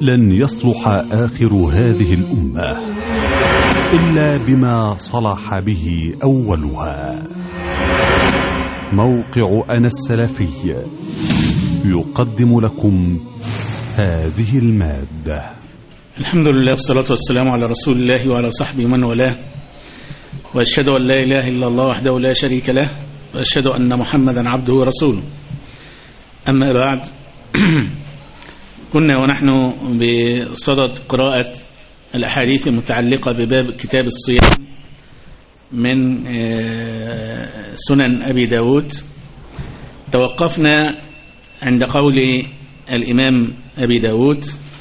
لن يصلح آخر هذه الأمة إلا بما صلح به أولها. موقع أنا السلفي يقدم لكم هذه المادة. الحمد لله والصلاة والسلام على رسول الله وعلى صحبه من والاه، وأشهد أن لا إله إلا الله وحده لا شريك له، وأشهد أن محمدا عبده ورسوله. أما بعد، كنا ونحن بصدد قراءة الأحاديث المتعلقة بباب كتاب الصيام من سنن أبي داود. توقفنا عند قول الإمام أبي داود: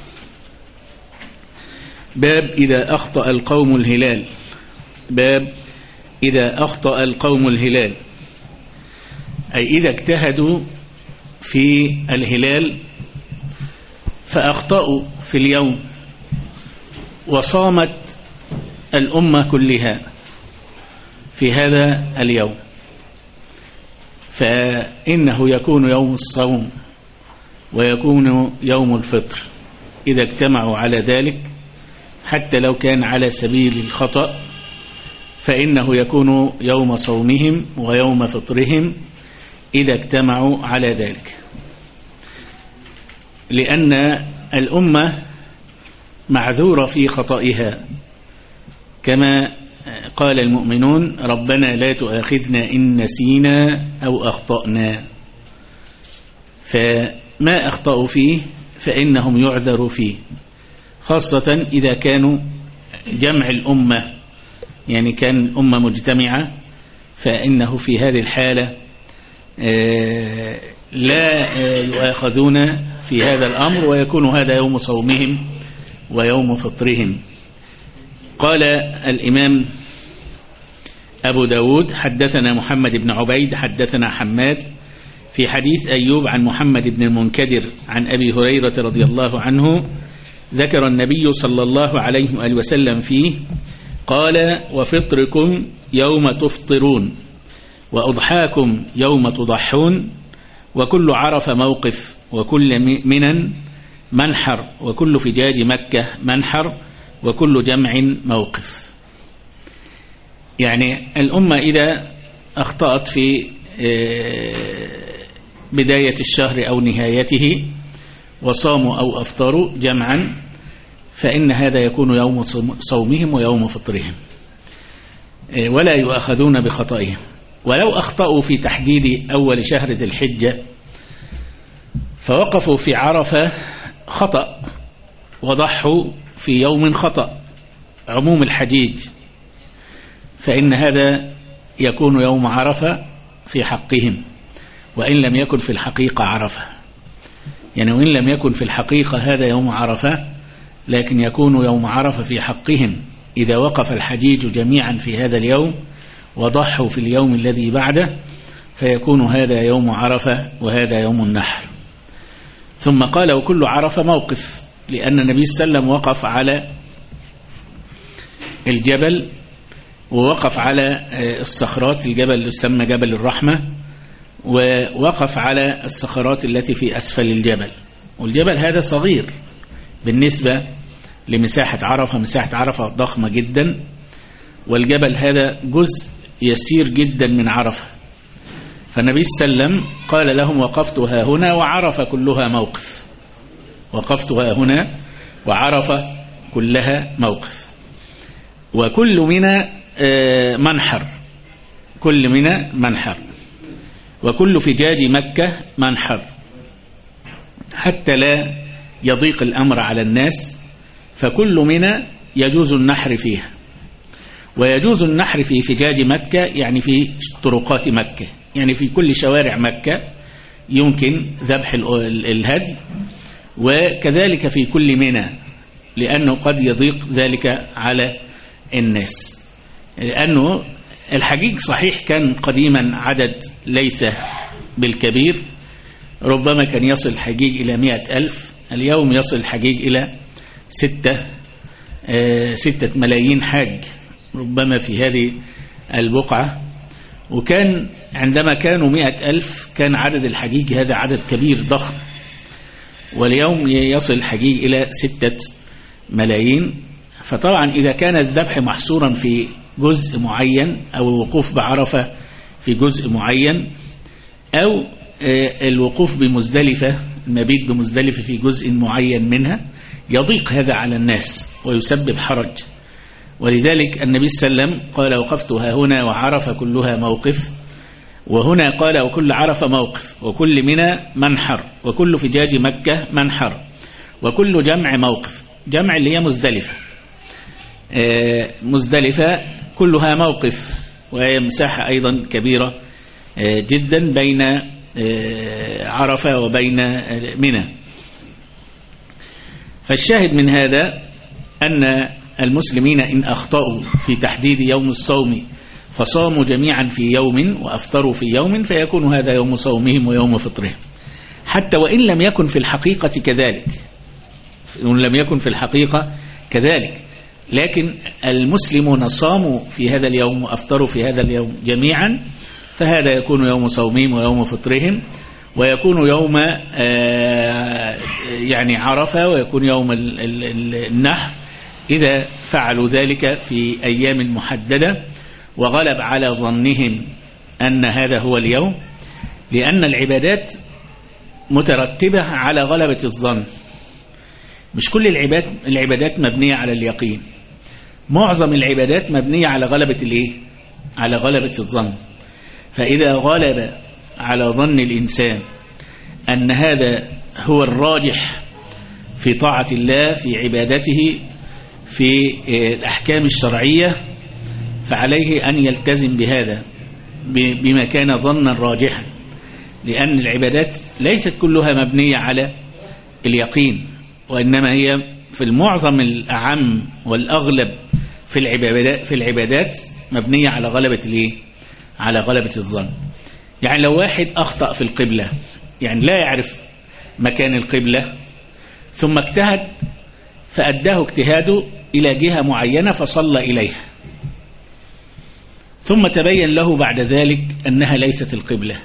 باب إذا أخطأ القوم الهلال. باب إذا أخطأ القوم الهلال، أي إذا اجتهدوا في الهلال فأخطأوا في اليوم وصامت الأمة كلها في هذا اليوم، فإنه يكون يوم الصوم ويكون يوم الفطر إذا اجتمعوا على ذلك، حتى لو كان على سبيل الخطأ فإنه يكون يوم صومهم ويوم فطرهم إذا اجتمعوا على ذلك، لأن الأمة معذورة في خطئها، كما قال المؤمنون: ربنا لا تؤاخذنا إن نسينا أو أخطأنا. فما أخطأوا فيه فإنهم يعذروا فيه، خاصة إذا كانوا جمع الأمة، يعني كان الأمة مجتمعة، فإنه في هذه الحالة لا يؤاخذون في هذا الأمر، ويكون هذا يوم صومهم ويوم فطرهم. قال الإمام أبو داود: حدثنا محمد بن عبيد حدثنا حماد في حديث أيوب عن محمد بن المنكدر عن أبي هريرة رضي الله عنه، ذكر النبي صلى الله عليه وآله وسلم فيه قال: وفطركم يوم تفطرون، وأضحاكم يوم تضحون، وكل عرف موقف، وكل منن منحر، وكل فجاج مكة منحر، وكل جمع موقف. يعني الأمة إذا أخطأت في بداية الشهر أو نهايته وصاموا أو أفطروا جمعا، فإن هذا يكون يوم صومهم ويوم فطرهم، ولا يؤاخذون بخطئهم. ولو أخطأوا في تحديد أول شهر ذي الحجة فوقفوا في عرفة خطأ، وضحوا في يوم خطأ عموم الحجيج، فإن هذا يكون يوم عرفة في حقهم، وإن لم يكن في الحقيقة عرفة. يعني وإن لم يكن في الحقيقة هذا يوم عرفة، لكن يكون يوم عرفة في حقهم إذا وقف الحجيج جميعا في هذا اليوم وضحوا في اليوم الذي بعده، فيكون هذا يوم عرفة وهذا يوم النحر. ثم قال: وكل عرفة موقف، لأن النبي صلى الله عليه وسلم وقف على الجبل، ووقف على الصخرات، الجبل يسمى جبل الرحمة، ووقف على الصخرات التي في أسفل الجبل، والجبل هذا صغير بالنسبة لمساحة عرفة. مساحة عرفة ضخمة جدا، والجبل هذا جزء يسير جدا من عرفة. فالنبي صلى الله عليه وسلم قال لهم: وقفتها هنا وعرفة كلها موقف. وقفتها هنا وعرفة كلها موقف. وكل منى منحر، كل منى منحر، وكل فجاج مكة منحر، حتى لا يضيق الأمر على الناس، فكل منى يجوز النحر فيها. ويجوز النحر في فجاج مكة، يعني في طرقات مكة، يعني في كل شوارع مكة يمكن ذبح الهدي، وكذلك في كل منى، لأنه قد يضيق ذلك على الناس. لأنه الحجيج صحيح كان قديما عدد ليس بالكبير، ربما كان يصل الحجيج إلى 100,000، اليوم يصل الحجيج إلى 6 ملايين حاج ربما في هذه البقعة. وكان عندما كانوا 100,000 كان عدد الحجيج هذا عدد كبير ضخم، واليوم يصل الحجيج إلى 6 ملايين. فطبعا إذا كان الذبح محصورا في جزء معين أو الوقوف بعرفة في جزء معين أو الوقوف بمزدلفة المبيت بمزدلفة في جزء معين منها، يضيق هذا على الناس ويسبب حرج. ولذلك النبي صلى الله عليه وسلم قال وقفتها هنا وعرفة كلها موقف، وهنا قال وكل عرفة موقف، وكل منى منحر، وكل فجاج مكة منحر، وكل جمع موقف. جمع اللي هي مزدلفة، مزدلفة كلها موقف، وهي مساحة أيضا كبيرة جدا بين عرفة وبين منى. فالشاهد من هذا أن المسلمين إن أخطأوا في تحديد يوم الصوم فصاموا جميعا في يوم وأفطروا في يوم، فيكون هذا يوم صومهم ويوم فطرهم، حتى وإن لم يكن في الحقيقة كذلك، وإن لم يكن في الحقيقة كذلك، لكن المسلمون صاموا في هذا اليوم وأفطروا في هذا اليوم جميعا، فهذا يكون يوم صومهم ويوم فطرهم، ويكون يوم يعني عرفة، ويكون يوم النحر إذا فعلوا ذلك في أيام محددة وغلب على ظنهم أن هذا هو اليوم، لأن العبادات مترتبة على غلبة الظن. مش كل العبادات مبنية على اليقين، معظم العبادات مبنية على غلبة الايه؟ على غلبة الظن. فإذا غلب على ظن الإنسان أن هذا هو الراجح في طاعة الله، في عبادته، في الأحكام الشرعية، فعليه أن يلتزم بهذا بما كان ظنا راجحا، لأن العبادات ليست كلها مبنية على اليقين، وإنما هي في المعظم الأعم والأغلب في العبادات مبنية على غلبة الايه؟ على غلبة الظن. يعني لو واحد أخطأ في القبلة، يعني لا يعرف مكان القبلة، ثم اجتهد فأداه اجتهاده إلى جهة معينة فصلى إليها، ثم تبين له بعد ذلك أنها ليست القبلة،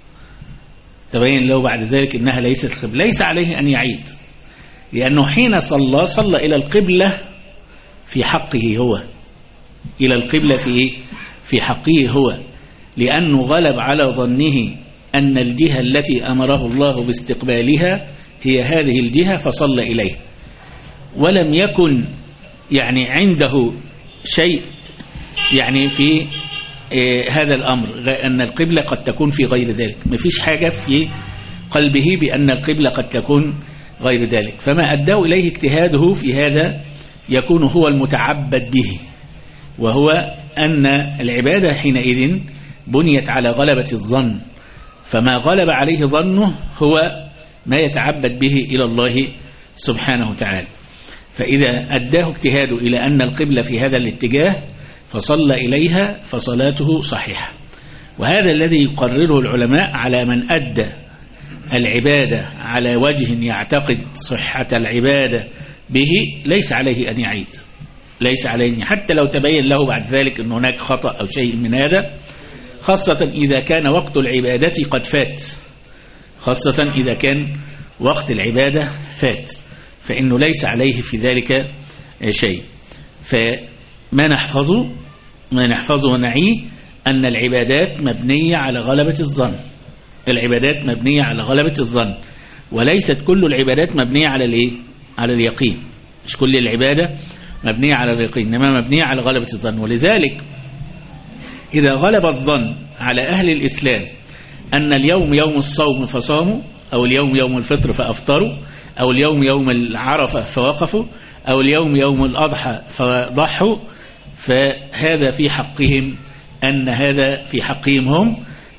تبين له بعد ذلك أنها ليست القبلة، ليس عليه أن يعيد، لأنه حين صلى إلى القبلة في حقه هو، إلى القبلة في حقه هو، لأنه غلب على ظنه أن الجهة التي أمره الله باستقبالها هي هذه الجهة فصلى إليه، ولم يكن يعني عنده شيء يعني في هذا الأمر، أن القبلة قد تكون في غير ذلك، ما فيش حاجة في قلبه بأن القبلة قد تكون غير ذلك، فما أداه إليه اجتهاده في هذا يكون هو المتعبد به، وهو أن العبادة حينئذ بنيت على غلبة الظن، فما غلب عليه ظنه هو ما يتعبد به إلى الله سبحانه وتعالى. فإذا أداه اجتهاده إلى أن القبلة في هذا الاتجاه فصلى إليها فصلاته صحيحة. وهذا الذي يقرره العلماء على من أدى العبادة على وجه يعتقد صحة العبادة به، ليس عليه أن يعيد، ليس عليه، حتى لو تبين له بعد ذلك أن هناك خطأ أو شيء من هذا، خاصة إذا كان وقت العبادة قد فات، خاصة إذا كان وقت العبادة فات، فإنه ليس عليه في ذلك شيء. فما نحفظه ونعيه أن العبادات مبنية على غلبة الظن، العبادات مبنية على غلبة الظن، وليست كل العبادات مبنية على اليقين، مش كل العبادة مبنية على اليقين، إنما مبنية على غلبة الظن. ولذلك إذا غلب الظن على أهل الإسلام أن اليوم يوم الصوم فصاموا، أو اليوم يوم الفطر فأفطروا، أو اليوم يوم العرفة فوقفوا، أو اليوم يوم الأضحى فضحوا، فهذا في حقهم، أن هذا في حقهم هم،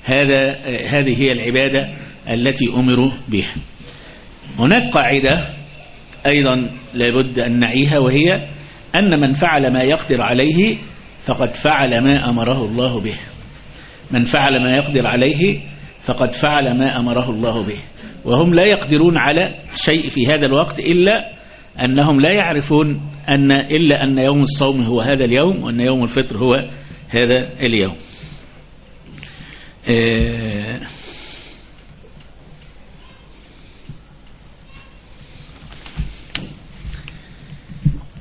هذه هي العبادة التي أمروا بها. هناك قاعدة أيضا لابد أن نعيها، وهي أن من فعل ما يقدر عليه فقد فعل ما أمره الله به، من فعل ما يقدر عليه فقد فعل ما أمره الله به. وهم لا يقدرون على شيء في هذا الوقت إلا أنهم لا يعرفون إلا أن يوم الصوم هو هذا اليوم، وأن يوم الفطر هو هذا اليوم.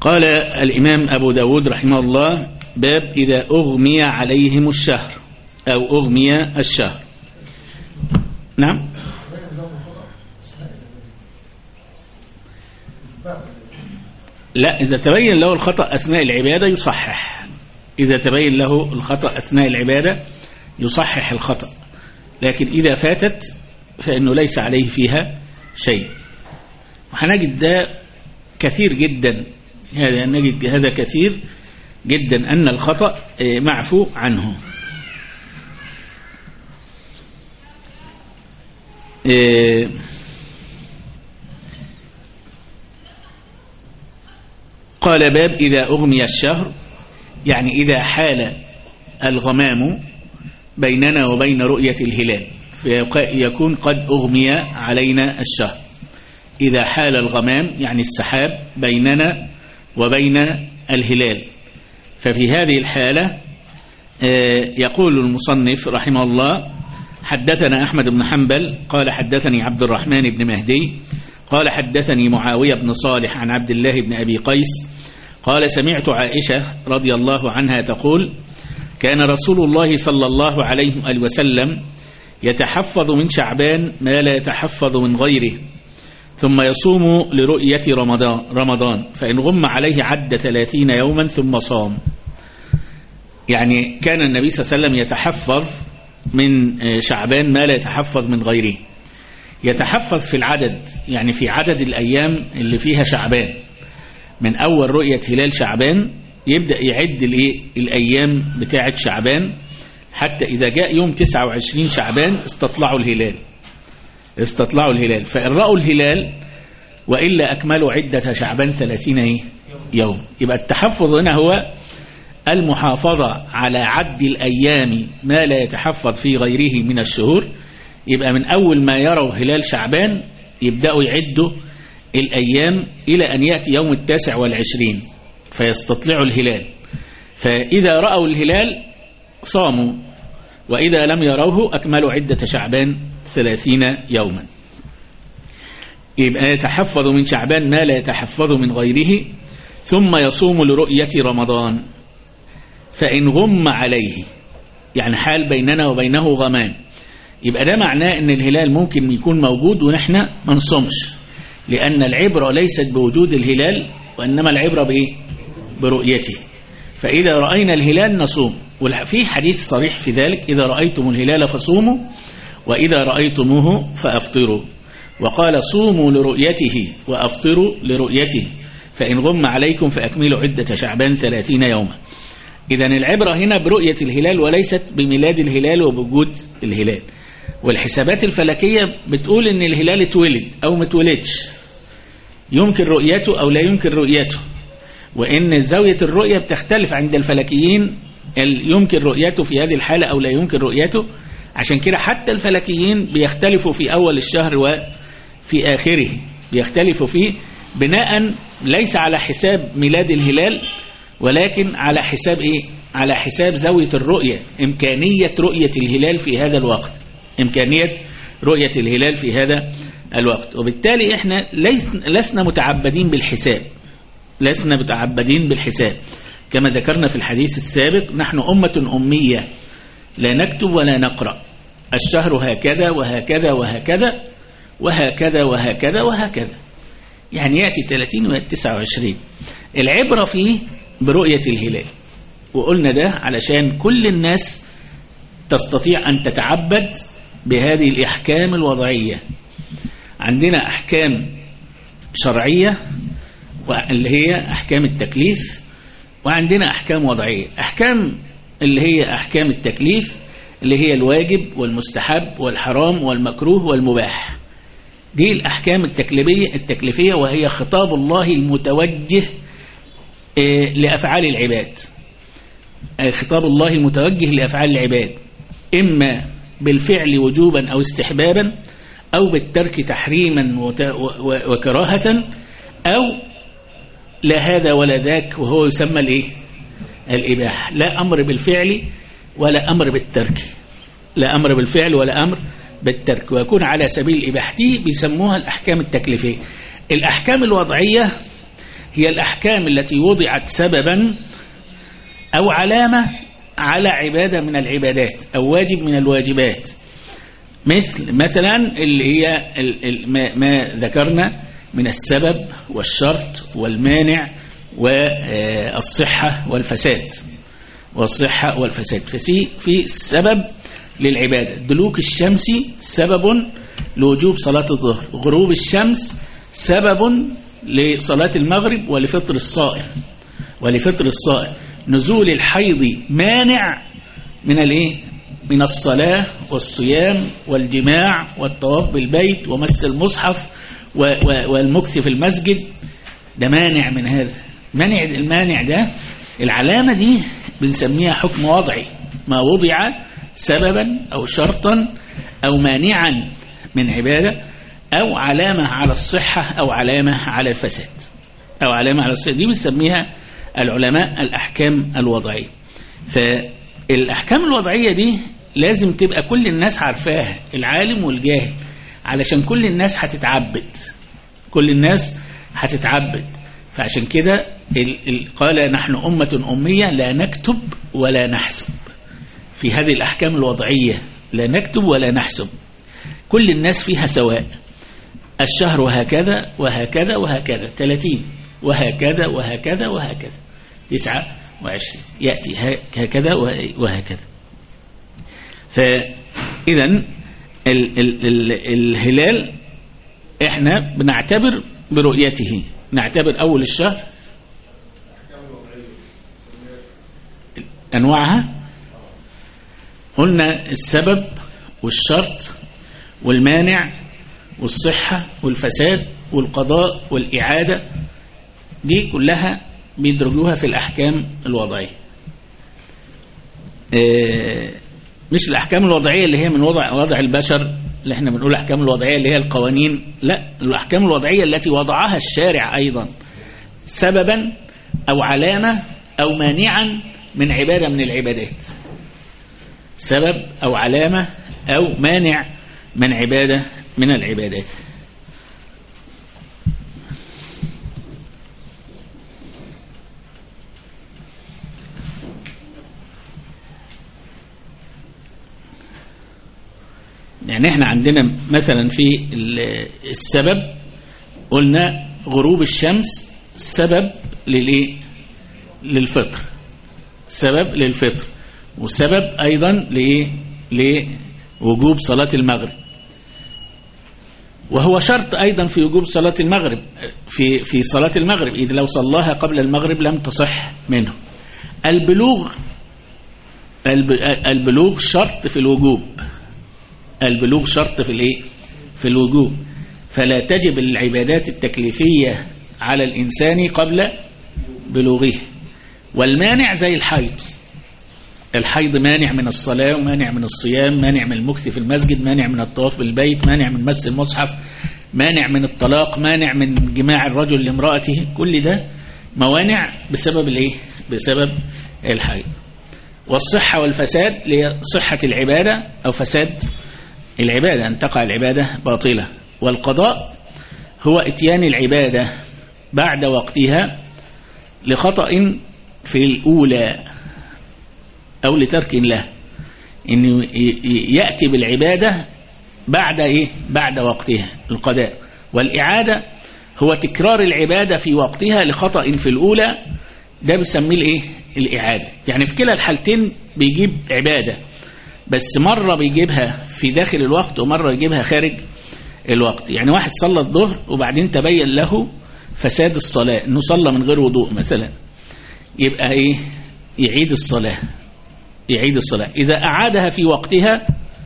قال الإمام أبو داود رحمه الله: باب إذا أغمي عليهم الشهر أو أغمي الشهر. نعم. لا، إذا تبين له الخطأ أثناء العبادة يصحح. إذا تبين له الخطأ أثناء العبادة يصحح الخطأ، لكن إذا فاتت فإنه ليس عليه فيها شيء. وهنجد ده كثير جدا، نجد هذا كثير جدا أن الخطأ معفو عنه. قال: باب إذا أغمي الشهر، يعني إذا حال الغمام بيننا وبين رؤية الهلال، فيكون قد أغمي علينا الشهر. إذا حال الغمام يعني السحاب بيننا وبين الهلال، ففي هذه الحالة يقول المصنف رحمه الله: حدثنا أحمد بن حنبل قال حدثني عبد الرحمن بن مهدي قال حدثني معاوية بن صالح عن عبد الله بن أبي قيس قال: سمعت عائشة رضي الله عنها تقول: كان رسول الله صلى الله عليه وسلم يتحفظ من شعبان ما لا يتحفظ من غيره، ثم يصوم لرؤية رمضان، فإن غم عليه عد 30 يوما ثم صام. يعني كان النبي صلى الله عليه وسلم يتحفظ من شعبان ما لا يتحفظ من غيره. يتحفظ في العدد، يعني في عدد الأيام اللي فيها شعبان، من أول رؤية هلال شعبان يبدأ يعد الأيام بتاعة شعبان، حتى إذا جاء يوم 29 شعبان استطلعوا الهلال. فإن رأوا الهلال وإلا أكملوا عدة شعبان 30 يوم. يبقى التحفظ هنا هو المحافظة على عد الأيام ما لا يتحفظ في غيره من الشهور. يبقى من أول ما يروا هلال شعبان يبدأوا يعدوا الأيام إلى أن يأتي يوم 29 فيستطلعوا الهلال. فإذا رأوا الهلال صاموا، وإذا لم يروه أكملوا عدة شعبان 30 يوما. يبقى يتحفظ من شعبان ما لا يتحفظ من غيره، ثم يصوم لرؤية رمضان، فإن غم عليه، يعني حال بيننا وبينه غمام، يبقى ده معناه أن الهلال ممكن يكون موجود ونحن ما نصومش، لأن العبرة ليست بوجود الهلال، وإنما العبرة برؤيته. فإذا رأينا الهلال نصوم، وفي حديث صريح في ذلك: إذا رأيتم الهلال فصوموا، وإذا رأيتموه فأفطروا. وقال: صوموا لرؤيته وأفطروا لرؤيته، فإن غم عليكم فأكملوا عدة شعبان 30 يوما. إذن العبرة هنا برؤية الهلال وليست بميلاد الهلال وبوجود الهلال. والحسابات الفلكية بتقول إن الهلال اتولد أو ما اتولدش، يمكن رؤيته أو لا يمكن رؤيته، وإن زاوية الرؤية بتختلف عند الفلكيين، يمكن رؤيته في هذه الحالة أو لا يمكن رؤيته. عشان كده حتى الفلكيين بيختلفوا في أول الشهر وفي آخره، بيختلفوا فيه بناء ليس على حساب ميلاد الهلال، ولكن على حساب على حساب زاوية الرؤية، إمكانية رؤية الهلال في هذا الوقت، إمكانية رؤية الهلال في هذا الوقت. وبالتالي إحنا لسنا متعبدين بالحساب، كما ذكرنا في الحديث السابق: نحن أمة أمية لا نكتب ولا نقرأ، الشهر هكذا وهكذا وهكذا وهكذا وهكذا وهكذا، يعني يأتي 30 ويأتي 29. العبرة فيه برؤية الهلال، وقلنا ده علشان كل الناس تستطيع أن تتعبد بهذه الأحكام الوضعية. عندنا أحكام شرعية اللي هي أحكام التكليف، وعندنا أحكام وضعية. أحكام اللي هي أحكام التكليف اللي هي الواجب والمستحب والحرام والمكروه والمباح، دي الأحكام التكليفية، وهي خطاب الله المتوجه لأفعال العباد، خطاب الله المتوجه لأفعال العباد، إما بالفعل وجوبا أو استحبابا، أو بالترك تحريما وكراهة، أو لا هذا ولا ذاك، وهو يسمى الإباحة. لا أمر بالفعل ولا أمر بالترك، لا أمر بالفعل ولا أمر بالترك، ويكون على سبيل الإباحة. دي بيسموها الأحكام التكليفية. الأحكام الوضعية هي الأحكام التي وضعت سببا أو علامة على عبادة من العبادات أو واجب من الواجبات، مثلا اللي هي ما ذكرنا من السبب والشرط والمانع والصحة والفساد. في السبب للعبادة، دلوك الشمس سبب لوجوب صلاة الظهر، غروب الشمس سبب لصلاة المغرب ولفطر الصائم، نزول الحيض مانع من الصلاة والصيام والجماع والطواف بالبيت ومس المصحف والمكث في المسجد، ده مانع من هذا. المانع ده العلامة دي بنسميها حكم وضعي، ما وضع سببا أو شرطا أو مانعا من عبادة أو علامة على الصحة أو علامة على الفساد دي بنسميها العلماء الأحكام الوضعية. فالأحكام الوضعية دي لازم تبقى كل الناس عارفاها، العالم والجاهل، علشان كل الناس هتتعبد. فعشان كده قال نحن أمة أمية لا نكتب ولا نحسب. في هذه الأحكام الوضعية لا نكتب ولا نحسب، كل الناس فيها سواء، الشهر هكذا وهكذا وهكذا 30 وهكذا وهكذا وهكذا 29 يأتي هكذا وهكذا. فإذا الهلال احنا بنعتبر برؤيته، نعتبر أول الشهر أنواعها، قلنا السبب والشرط والمانع والصحة والفساد والقضاء والإعادة، دي كلها بيدرجوها في الأحكام الوضعية. مش الأحكام الوضعية اللي هي من وضع البشر اللي احنا بنقول الأحكام الوضعية اللي هي القوانين، لا، الأحكام الوضعية التي وضعها الشارع أيضا سببا أو علامة أو مانعا من عبادة من العبادات، سبب أو علامة أو مانع من عبادة من العبادات. يعني احنا عندنا مثلا في السبب قلنا غروب الشمس سبب للفطر، سبب للفطر، وسبب أيضا لوجوب صلاة المغرب، وهو شرط أيضا في وجوب صلاة المغرب في صلاة المغرب، إذا لو صلاها قبل المغرب لم تصح منه. البلوغ شرط في الوجوب، البلوغ شرط في الوجوب، فلا تجب العبادات التكليفية على الإنسان قبل بلوغه. والمانع زي الحيض مانع من الصلاة ومانع من الصيام، مانع من المكث في المسجد، مانع من الطواف بالبيت، مانع من مس المصحف، مانع من الطلاق، مانع من جماع الرجل لامرأته، كل ده موانع بسبب الحيض. والصحة والفساد لصحة العبادة أو فساد العبادة، أن تقع العبادة باطلة. والقضاء هو اتيان العبادة بعد وقتها لخطأ في الأولى أو لترك له، إنه يأتي بالعبادة بعد وقتها، القضاء. والإعادة هو تكرار العبادة في وقتها لخطأ في الأولى، ده بيسميه الإعادة. يعني في كلا الحالتين بيجيب عبادة، بس مرة بيجيبها في داخل الوقت ومرة يجيبها خارج الوقت. يعني واحد صلى الظهر وبعدين تبين له فساد الصلاة، انه صلى من غير وضوء مثلا، يبقى يعيد الصلاة. إذا أعادها في وقتها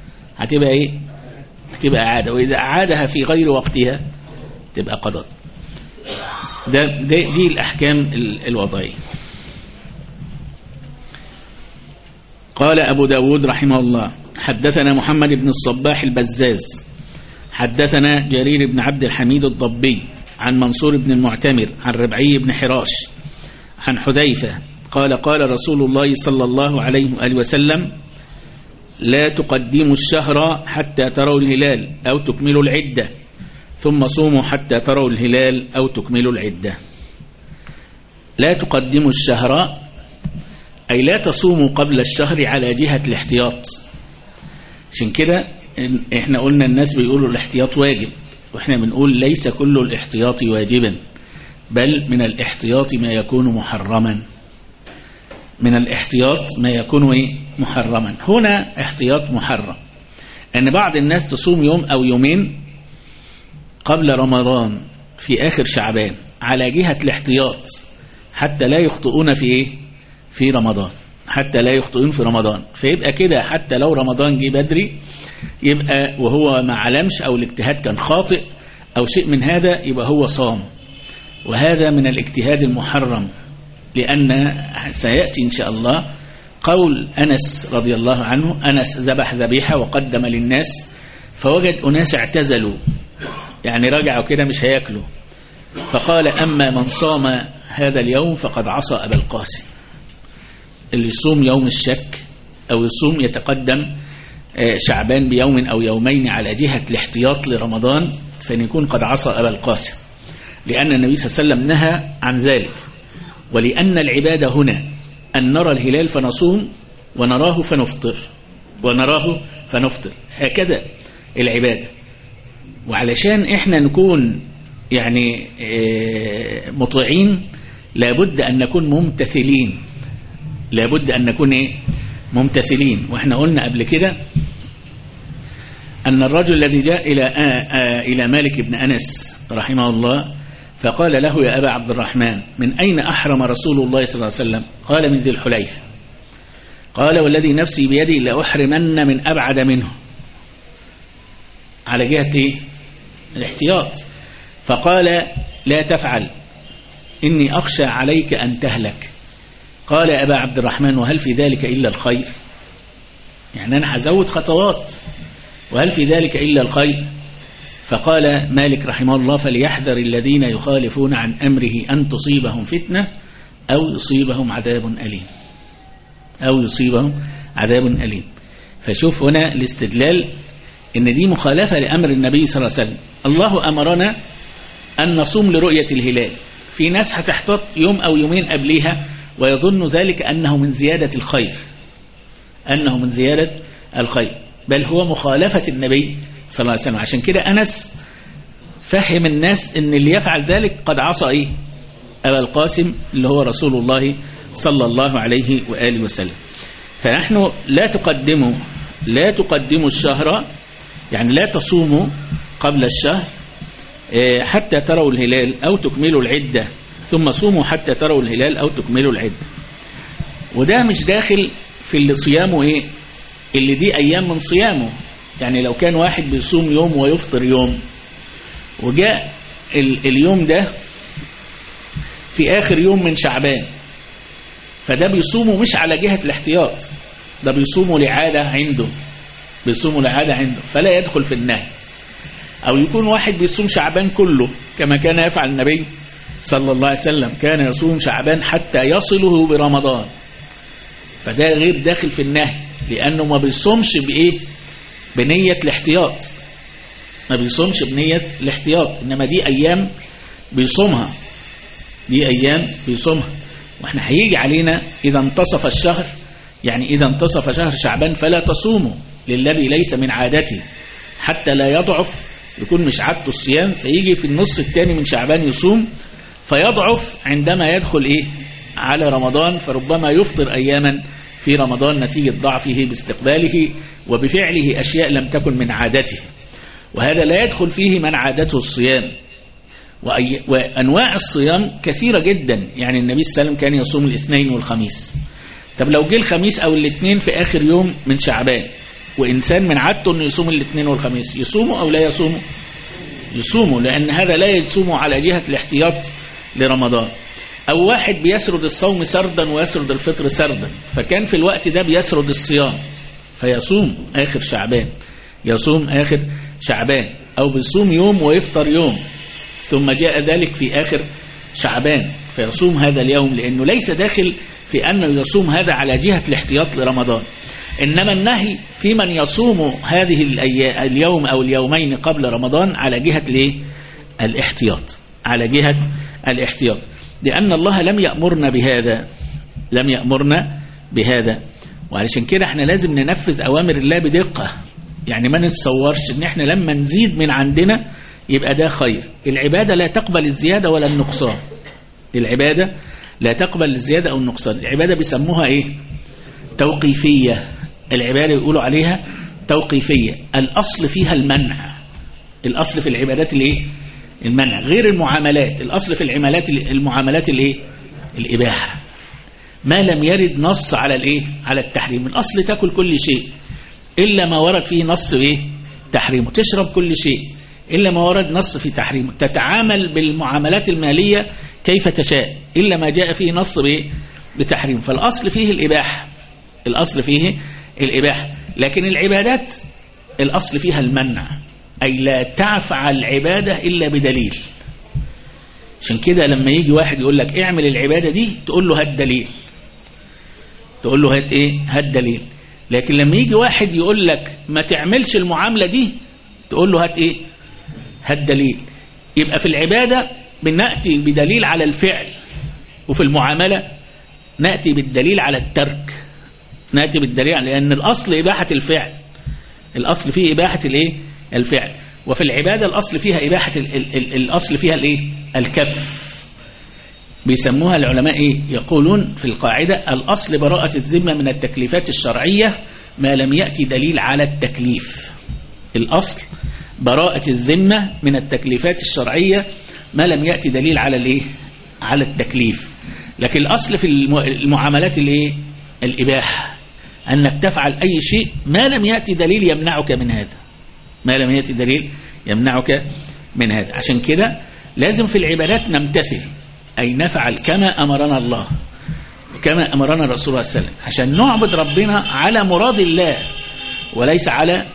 هتبقى إعادة، وإذا أعادها في غير وقتها تبقى قضاء. دي الأحكام الوضعية. قال أبو داود رحمه الله: حدثنا محمد بن الصباح البزاز حدثنا جرير بن عبد الحميد الضبي عن منصور بن المعتمر عن ربعي بن حراش عن حذيفة قال: قال رسول الله صلى الله عليه وآله وسلم: لا تقدموا الشهر حتى تروا الهلال أو تكملوا العدة، ثم صوموا حتى تروا الهلال أو تكملوا العدة. لا تقدموا الشهر، أي لا تصوموا قبل الشهر على جهة الاحتياط. عشان كده احنا قلنا الناس بيقولوا الاحتياط واجب، واحنا بنقول ليس كل الاحتياط واجبا، بل من الاحتياط ما يكون محرما. من الاحتياط ما يكون محرما. هنا احتياط محرم أن بعض الناس تصوم يوم أو يومين قبل رمضان في آخر شعبان على جهة الاحتياط حتى لا يخطئون في رمضان، حتى لا يخطئون في رمضان. فيبقى كده حتى لو رمضان جه بدري يبقى وهو ما علمش أو الاجتهاد كان خاطئ أو شيء من هذا يبقى هو صام، وهذا من الاجتهاد المحرم. لأن سيأتي إن شاء الله قول أنس رضي الله عنه، أنس ذبح ذبيحة وقدم للناس فوجد أناس اعتزلوا، يعني رجعوا كده مش هيأكلوا، فقال أما من صام هذا اليوم فقد عصى أبا القاسم. اللي يصوم يوم الشك أو يصوم يتقدم شعبان بيوم أو يومين على جهة الاحتياط لرمضان فإن يكون قد عصى أبا القاسم، لأن النبي صلى الله عليه وسلم نهى عن ذلك. ولأن العبادة هنا أن نرى الهلال فنصوم ونراه فنفطر، هكذا العبادة. وعلشان احنا نكون يعني مطيعين لابد أن نكون ممتثلين، لابد أن نكون ممتثلين. واحنا قلنا قبل كده أن الرجل الذي جاء إلى مالك بن أنس رحمه الله فقال له يا أبا عبد الرحمن من أين أحرم رسول الله صلى الله عليه وسلم؟ قال من ذي الحليفة. قال والذي نفسي بيدي لأحرمن من أبعد منه، على جهة الاحتياط. فقال لا تفعل إني أخشى عليك أن تهلك. قال يا أبا عبد الرحمن وهل في ذلك إلا الخير؟ يعني أنا هزود خطوات وهل في ذلك إلا الخير؟ فقال مالك رحمه الله فليحذر الذين يخالفون عن أمره أن تصيبهم فتنة أو يصيبهم عذاب أليم. فشوف هنا الاستدلال إن دي مخالفة لأمر النبي صلى الله عليه وسلم. الله أمرنا أن نصوم لرؤية الهلال، في ناس هتحتط يوم أو يومين قبلها ويظن ذلك أنه من زيادة الخير، بل هو مخالفة النبي صلى الله عليه وسلم. عشان كده أنس فهم الناس ان اللي يفعل ذلك قد عصى أبا القاسم اللي هو رسول الله صلى الله عليه وآله وسلم. فنحن لا تقدموا الشهر، يعني لا تصوموا قبل الشهر حتى تروا الهلال أو تكملوا العدة، ثم صوموا حتى تروا الهلال أو تكملوا العدة. وده مش داخل في اللي صيامه اللي دي أيام من صيامه. يعني لو كان واحد بيصوم يوم ويفطر يوم وجاء اليوم ده في آخر يوم من شعبان، فده بيصومه مش على جهة الاحتياط، ده بيصومه لعادة عنده فلا يدخل في النهي. أو يكون واحد بيصوم شعبان كله كما كان يفعل النبي صلى الله عليه وسلم، كان يصوم شعبان حتى يصله برمضان، فده غير داخل في النهي، لأنه ما بيصومش بنية الاحتياط، إنما دي أيام بيصومها. وإحنا هيجي علينا إذا انتصف الشهر، يعني إذا انتصف شهر شعبان فلا تصوموا للذي ليس من عادته حتى لا يضعف، يكون مش عادته الصيام، فيجي في النص الثاني من شعبان يصوم فيضعف عندما يدخل على رمضان، فربما يفطر أياما في رمضان نتيجة ضعفه باستقباله وبفعله أشياء لم تكن من عادته، وهذا لا يدخل فيه من عادته الصيام. وأنواع الصيام كثيرة جدا، يعني النبي صلى الله عليه وسلم كان يصوم الاثنين والخميس. طب لو جه الخميس أو الاثنين في آخر يوم من شعبان وإنسان من عادته أنه يصوم الاثنين والخميس، يصوموا أو لا يصوموا؟ يصوموا، لأن هذا لا يصوموا على جهة الاحتياط لرمضان. أو واحد بيسرد الصوم سردا ويسرد الفطر سردا، فكان في الوقت ده بيسرد الصيام فيصوم آخر شعبان، أو بيصوم يوم ويفطر يوم، ثم جاء ذلك في آخر شعبان فيصوم هذا اليوم، لأنه ليس داخل في أنه يصوم هذا على جهة الاحتياط لرمضان. إنما النهي في من يصوم هذه اليوم أو اليومين قبل رمضان على جهة الاحتياط، لأن الله لم يأمرنا بهذا. وعلشان كده احنا لازم ننفذ أوامر الله بدقة، يعني ما نتصورش ان احنا لما نزيد من عندنا يبقى ده خير. العبادة لا تقبل الزيادة ولا النقصان. العبادة لا تقبل الزيادة أو النقصان. العبادة بيسموها ايه؟ توقيفية. العبادة يقولوا عليها توقيفية. الأصل فيها المنع. الأصل في العبادات الايه؟ المنع. غير المعاملات، الأصل في المعاملات الايه؟ الإباحة. ما لم يرد نص على الايه؟ على التحريم. الأصل تاكل كل شيء إلا ما ورد فيه نص ايه؟ تحريمه. تشرب كل شيء إلا ما ورد نص في تحريمه. تتعامل بالمعاملات المالية كيف تشاء إلا ما جاء فيه نص بتحريم. فالأصل فيه الإباحة. الأصل فيه الإباحة. لكن العبادات الأصل فيها المنع، أي لا تفعل عبادة إلا بدليل. عشان كده لما يجي واحد يقول لك اعمل العبادة دي تقول له هات دليل، تقول له هات ايه؟ هات دليل. لكن لما يجي واحد يقول لك ما تعملش المعاملة دي تقول له هات ايه؟ هات دليل. يبقى في العبادة بنأتي بدليل على الفعل، وفي المعاملة نأتي بالدليل على الترك. نأتي بالدليل لأن الأصل إباحة الفعل. الأصل فيه إباحة الايه؟ الفعل. وفي العبادة الأصل فيها إباحة الأصل فيها الايه؟ الكف. بيسموها العلماء ايه؟ يقولون في القاعدة الأصل براءة الذمة من التكليفات الشرعية ما لم يأتي دليل على التكليف. الأصل براءة الذمة من التكليفات الشرعية ما لم يأتي دليل على الايه؟ على التكليف. لكن الأصل في المعاملات الايه؟ الإباحة، أنك تفعل أي شيء ما لم يأتي دليل يمنعك من هذا. ما لم يأتي دليل يمنعك من هذا. عشان كده لازم في العبادات نمتثل، أي نفعل كما أمرنا الله وكما أمرنا الرسول صلى الله عليه وسلم، عشان نعبد ربنا على مراد الله وليس على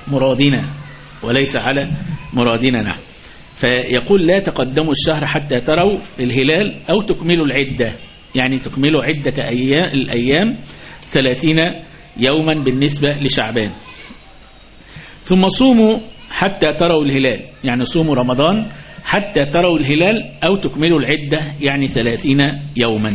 مرادنا نحن. فيقول لا تقدموا الشهر حتى تروا الهلال أو تكملوا العدة، يعني تكملوا عدة الأيام 30 يوما بالنسبة لشعبان. ثم صوموا حتى تروا الهلال، يعني صوموا رمضان حتى تروا الهلال أو تكملوا العدة، يعني 30 يوما.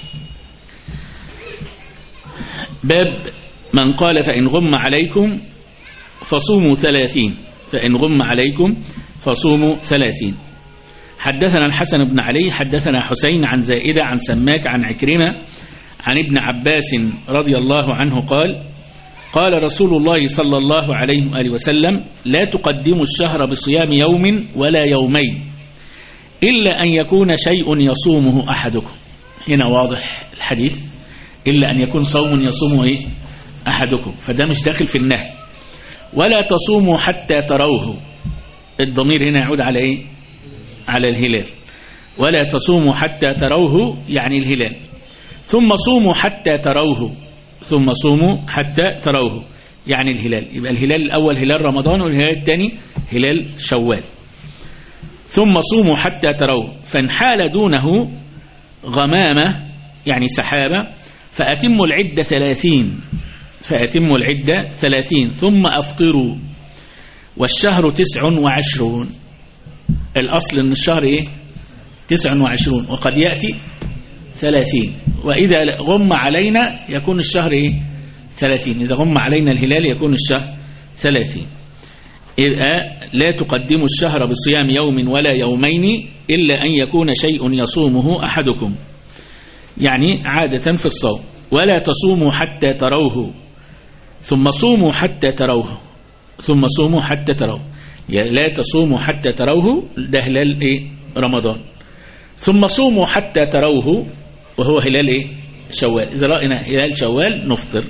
باب من قال فإن غم عليكم فصوموا 30. فإن غم عليكم فصوموا 30. حدثنا الحسن بن علي حدثنا حسين عن زائدة عن سماك عن عكرمة عن ابن عباس رضي الله عنه قال قال رسول الله صلى الله عليه وآله وسلم لا تقدموا الشهر بصيام يوم ولا يومين إلا أن يكون شيء يصومه أحدكم. هنا واضح الحديث، إلا أن يكون صوم يصومه إيه؟ أحدكم، فده مش داخل في النهي. ولا تصوموا حتى تروه، الضمير هنا يعود على إيه؟ على الهلال. ولا تصوموا حتى تروه يعني الهلال. ثم صوموا حتى تروه، ثم صوموا حتى تروه يعني الهلال. يبقى الهلال الأول هلال رمضان، والهلال الثاني هلال شوال. ثم صوموا حتى تروه، فانحال دونه غمامة يعني سحابة فأتموا العدة 30. فأتموا العدة 30 ثم أفطروا والشهر 29. الأصل أن الشهر إيه؟ 29 وقد يأتي 30. وإذا غم علينا يكون الشهر إيه؟ 30. إذا غم علينا الهلال يكون الشهر 30. لا تقدموا الشهر بصيام يوم ولا يومين إلا أن يكون شيء يصومه أحدكم، يعني عادة في الصوم. ولا تصوموا حتى تروه ثم صوموا حتى تروه، ثم صوموا حتى تروه. لا تصوموا حتى تروه ده هلال إيه؟ رمضان. ثم صوموا حتى تروه وهو هلال إيه؟ شوال. إذا رأينا هلال شوال نفطر.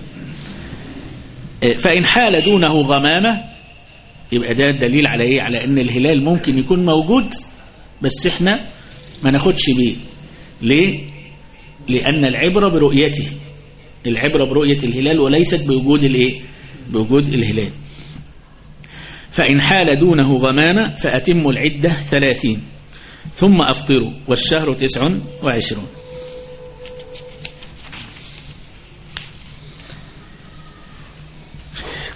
فإن حال دونه غمامة يبقى ده دليل على إيه؟ على أن الهلال ممكن يكون موجود بس إحنا ما ناخدش بيه. ليه؟ لأن العبرة برؤيته، العبرة برؤية الهلال وليست بوجود الإيه؟ بوجود الهلال. فإن حال دونه غمامة فأتموا العدة 30 ثم أفطروا والشهر 29.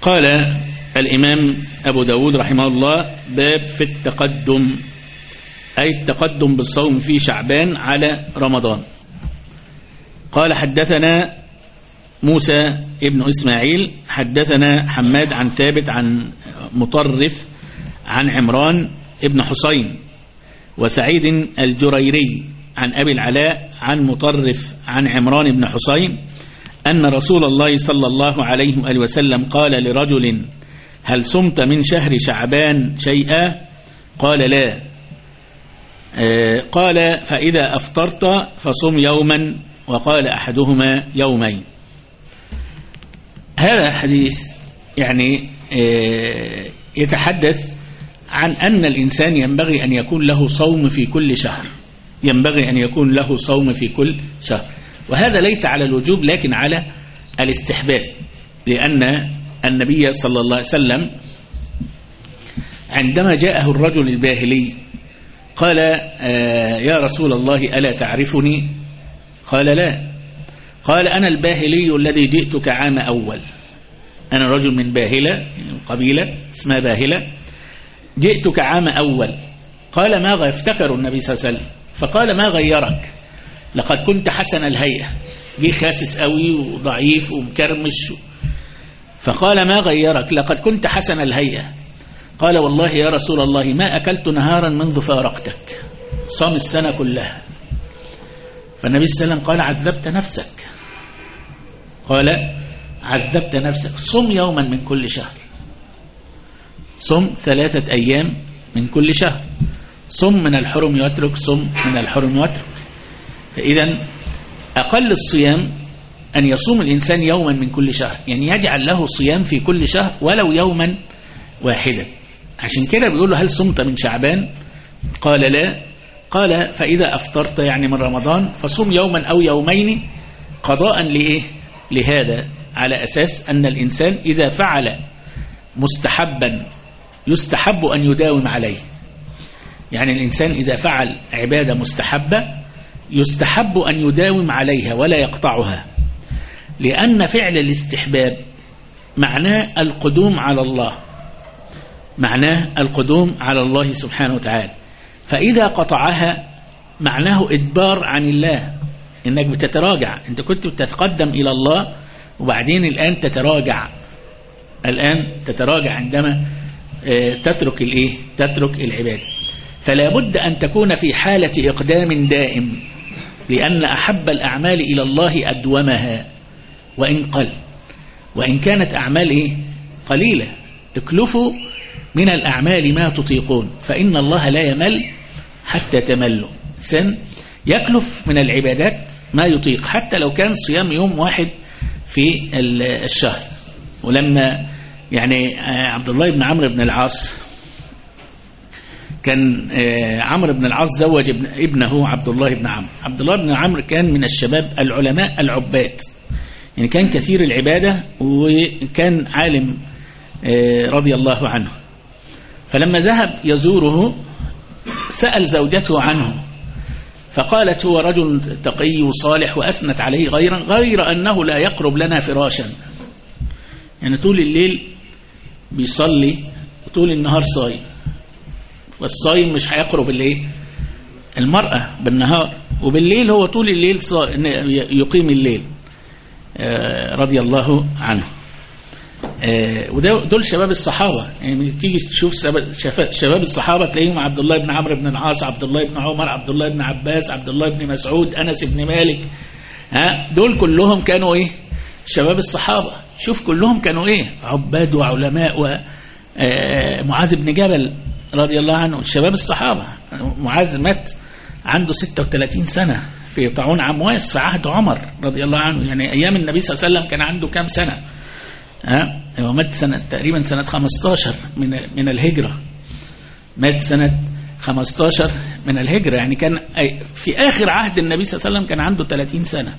قال الإمام أبو داود رحمه الله باب في التقدم. أي التقدم بالصوم في شعبان على رمضان. قال حدثنا موسى ابن إسماعيل حدثنا حماد عن ثابت عن مطرف عن عمران ابن حسين وسعيد الجريري عن أبي العلاء عن مطرف عن عمران بن حسين أن رسول الله صلى الله عليه وآله وسلم قال لرجل: هل صمت من شهر شعبان شيئا؟ قال: لا. قال: فإذا أفطرت فصم يوما، وقال أحدهما يومين. هذا حديث يعني يتحدث عن أن الإنسان ينبغي أن يكون له صوم في كل شهر، ينبغي أن يكون له صوم في كل شهر، وهذا ليس على الوجوب لكن على الاستحباب، لأن النبي صلى الله عليه وسلم عندما جاءه الرجل الباهلي قال: يا رسول الله ألا تعرفني؟ قال: لا. قال: أنا الباهلي الذي جئتك عام أول، أنا رجل من باهلة، قبيلة اسمها باهلة، جئتك عام أول. قال: ما افتكر النبي صلى الله عليه وسلم، فقال: ما غيرك؟ لقد كنت حسن الهيئة، جه خاسس قوي وضعيف ومكرمش. فقال: ما غيرك؟ لقد كنت حسن الهيئة. قال: والله يا رسول الله ما أكلت نهارا منذ فارقتك، صام السنة كلها. فالنبي صلى الله عليه وسلم قال: عذبت نفسك، قال: عذبت نفسك، صم يوما من كل شهر، صم 3 أيام من كل شهر، صم من الحرم واترك، صم من الحرم واترك. فإذا أقل الصيام أن يصوم الإنسان يوما من كل شهر، يعني يجعل له صيام في كل شهر ولو يوما واحدا. عشان كده بيقول له: هل صمت من شعبان؟ قال: لا. قال: فإذا أفطرت يعني من رمضان فصوم يوما أو يومين قضاء لإيه؟ لهذا، على أساس أن الإنسان إذا فعل مستحبا يستحب أن يداوم عليه، يعني الإنسان إذا فعل عبادة مستحبة يستحب أن يداوم عليها ولا يقطعها، لأن فعل الاستحباب معناه القدوم على الله، معناه القدوم على الله سبحانه وتعالى. فإذا قطعها معناه إدبار عن الله، إنك بتتراجع، أنت كنت بتتقدم إلى الله وبعدين الآن تتراجع، الآن تتراجع عندما تترك الإيه؟ تترك العبادة. فلا بد أن تكون في حالة إقدام دائم، لأن أحب الأعمال إلى الله أدومها وإن قل، وإن كانت أعمال قليلة. اكلفوا من الأعمال ما تطيقون فإن الله لا يمل حتى تملوا. إنسان يكلف من العبادات ما يطيق حتى لو كان صيام يوم واحد في الشهر. ولما يعني عبد الله بن عمرو بن العاص، كان عمرو بن العاص زوج ابنه عبد الله بن عمرو. عبد الله بن عمرو كان من الشباب العلماء العباد، يعني كان كثير العبادة وكان عالم رضي الله عنه. فلما ذهب يزوره سأل زوجته عنه، فقالت: هو رجل تقي وصالح، وأثنت عليه غير أنه لا يقرب لنا فراشا، يعني طول الليل بيصلي وطول النهار صايم، والصايم مش هيقرب المرأة بالنهار، وبالليل هو طول الليل يقيم الليل رضي الله عنه. ودول شباب الصحابة، يعني تيجي تشوف شباب الصحابة تلاقيهم عبد الله بن عمرو بن العاص، عبد الله بن عمر، عبد الله بن عباس، عبد الله بن مسعود، أنس بن مالك، دول كلهم كانوا شباب الصحابة. شوف كلهم كانوا عباد وعلماء. ومعاذ بن جبل رضي الله عنه شباب الصحابة. معاذ مات عنده 36 سنة في طاعون عمواس في عهد عمر رضي الله عنه، يعني أيام النبي صلى الله عليه وسلم كان عنده كام سنة؟ هو مات تقريبا سنة 15 من الهجرة، مات سنة 15 من الهجرة، يعني كان في آخر عهد النبي صلى الله عليه وسلم كان عنده 30 سنة.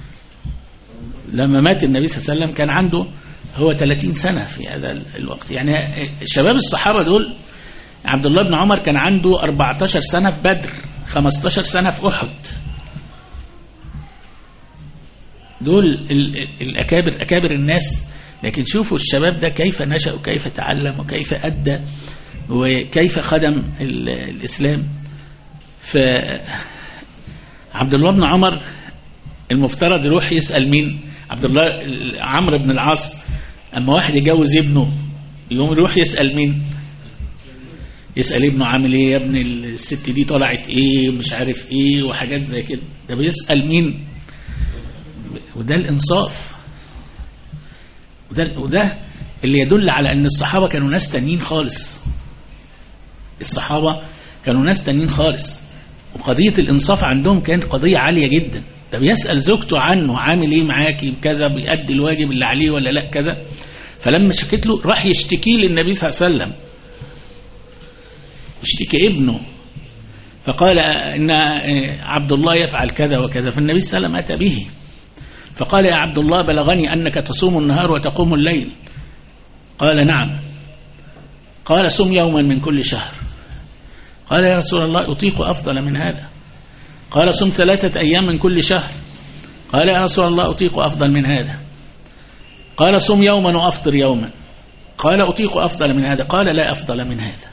لما مات النبي صلى الله عليه وسلم كان عنده هو 30 سنة في هذا الوقت. يعني شباب الصحابة دول، عبد الله بن عمر كان عنده 14 سنة في بدر، 15 سنة في أحد. دول أكابر الناس. لكن شوفوا الشباب ده كيف نشأ وكيف تعلم وكيف أدى وكيف خدم الإسلام. عبد الله بن عمر المفترض يروح يسأل مين؟ عبد الله عمرو بن العاص اما واحد يجوز ابنه يوم يروح يسأل مين؟ يسأل ابنه عامل ايه يا ابن الست دي طلعت ايه مش عارف ايه وحاجات زي كده. ده بيسأل مين؟ وده الانصاف، وده اللي يدل على ان الصحابة كانوا ناس تانيين خالص. الصحابة كانوا ناس تانيين خالص، وقضية الانصاف عندهم كانت قضية عالية جدا. ده بيسأل زوجته عنه عامل ايه معاكي كذا، بيأدي الواجب اللي عليه ولا لا كذا. فلما شكت له راح يشتكي للنبي صلى الله عليه وسلم، يشتكي ابنه، فقال ان عبد الله يفعل كذا وكذا. فالنبي صلى الله عليه وسلم أتى به فقال يا عبد الله بلغني أنك تصوم النهار وتقوم الليل. قال نعم. قال صم يوما من كل شهر. قال يا رسول الله أطيق أفضل من هذا. قال صم 3 أيام من كل شهر. قال يا رسول الله أطيق أفضل من هذا. قال صم يوما وأفطر يوما. قال أطيق أفضل من هذا. قال لا أفضل من هذا،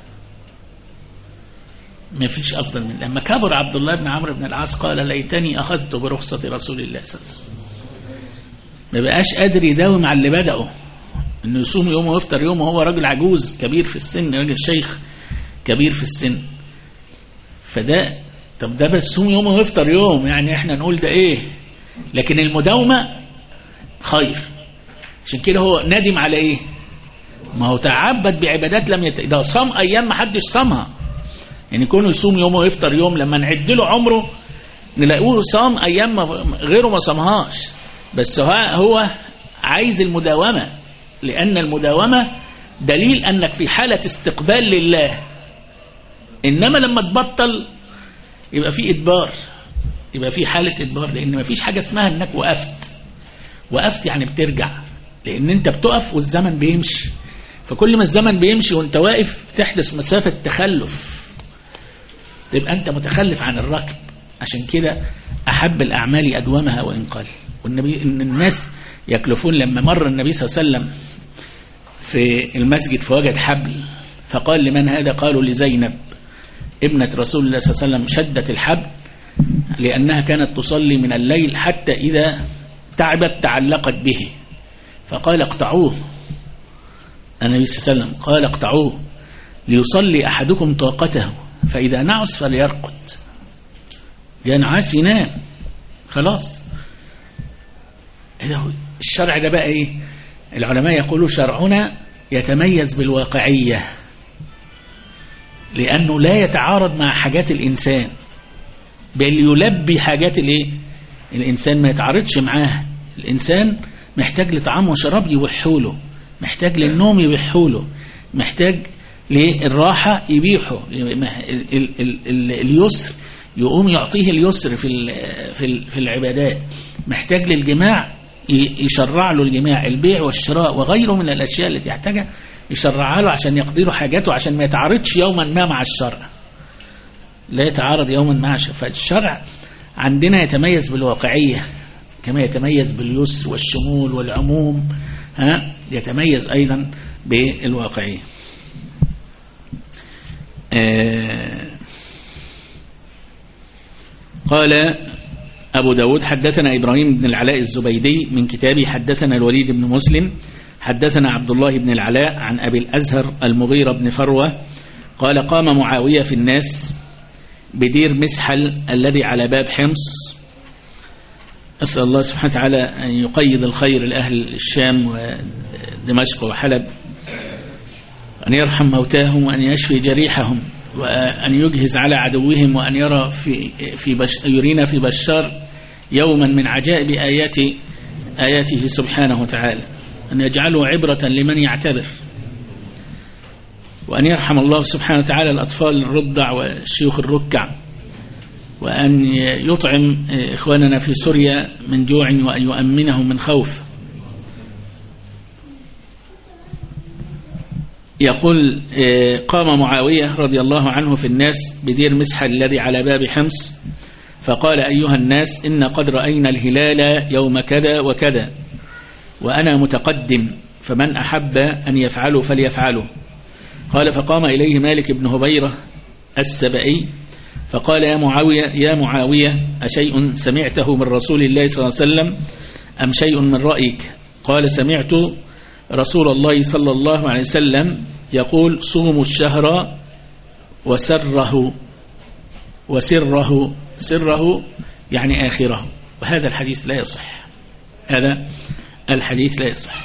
ما فيش أفضل من. لما كبر عبد الله بن عمرو بن العاص قال ليتني أخذت برخصة رسول الله صلى الله عليه وسلم. ما بقاش قادر يداوم على اللي بدأه، إنه يصوم يوم ويفطر يوم وهو راجل عجوز كبير في السن، راجل شيخ كبير في السن. فده طب ده بس صوم يوم ويفطر يوم، يعني احنا نقول ده ايه؟ لكن المداومة خير. عشان كده هو ندم على ايه؟ ما هو تعبد بعبادات ده صام ايام ما حدش صامها. يعني كونه يصوم يوم ويفطر يوم، لما نعد له عمره نلاقوه صام ايام غيره ما صامهاش. بس هو عايز المداومة، لأن المداومة دليل أنك في حالة استقبال لله. إنما لما تبطل يبقى في إدبار، يبقى في حالة إدبار، لأن ما فيش حاجة اسمها أنك وقفت يعني بترجع، لأن أنت بتقف والزمن بيمشي. فكل ما الزمن بيمشي وأنت واقف تحدث مسافة تخلف، تبقى أنت متخلف عن الركب. عشان كده أحب الأعمال أدومها وإن قل. والنبي إن الناس يكلفون. لما مر النبي صلى الله عليه وسلم في المسجد فوجد حبل، فقال لمن هذا؟ قالوا لزينب ابنة رسول الله صلى الله عليه وسلم. شدت الحبل لأنها كانت تصلي من الليل حتى إذا تعبت تعلقت به، فقال اقطعوه. النبي صلى الله عليه وسلم قال اقطعوه ليصلي أحدكم طاقته، فإذا نعس فليرقد. ينعس ينام خلاص. الشرع ده بقى ايه؟ العلماء يقولوا شرعنا يتميز بالواقعية، لأنه لا يتعارض مع حاجات الإنسان، بل يلبي حاجات الايه؟ الإنسان ما يتعارضش معاها. الإنسان محتاج لطعام وشراب يوحوله، محتاج للنوم يبيحوله، محتاج للراحة يبيحه، اليسر يقوم يعطيه اليسر في العبادات، محتاج للجماع يشرع له الجماع، البيع والشراء وغيره من الأشياء التي يحتاجها يشرعها له عشان يقضي له حاجاته، عشان ما يتعارضش يوما ما مع الشرع، لا يتعارض يوما مع الشرع. فالشرع عندنا يتميز بالواقعية كما يتميز باليسر والشمول والعموم، يتميز أيضا بالواقعية. قال أبو داود حدثنا إبراهيم بن العلاء الزبيدي من كتابه حدثنا الوليد بن مسلم حدثنا عبد الله بن العلاء عن أبي الأزهر المغيرة بن فروة قال قام معاوية في الناس بدير مسحل الذي على باب حمص. أسأل الله سبحانه وتعالى أن يقيد الخير لأهل الشام ودمشق وحلب، أن يرحم موتاهم وأن يشفي جريحهم وأن يجهز على عدوهم، وأن يرى يرينا في بشار يوما من عجائب آياته سبحانه وتعالى، أن يجعله عبرة لمن يعتبر، وأن يرحم الله سبحانه وتعالى الأطفال الرضع والشيوخ الركع، وأن يطعم إخواننا في سوريا من جوع وأن يؤمنهم من خوف. يقول قام معاوية رضي الله عنه في الناس بدير مسحل الذي على باب حمص فقال أيها الناس إن قد رأينا الهلال يوم كذا وكذا وأنا متقدم، فمن أحب أن يفعله فليفعله. قال فقام إليه مالك بن هبيرة السبئي فقال يا معاوية أشيء سمعته من رسول الله صلى الله عليه وسلم أم شيء من رأيك؟ قال سمعت رسول الله صلى الله عليه وسلم يقول صوموا الشهر وسره يعني آخره. وهذا الحديث لا يصح، هذا الحديث لا يصح،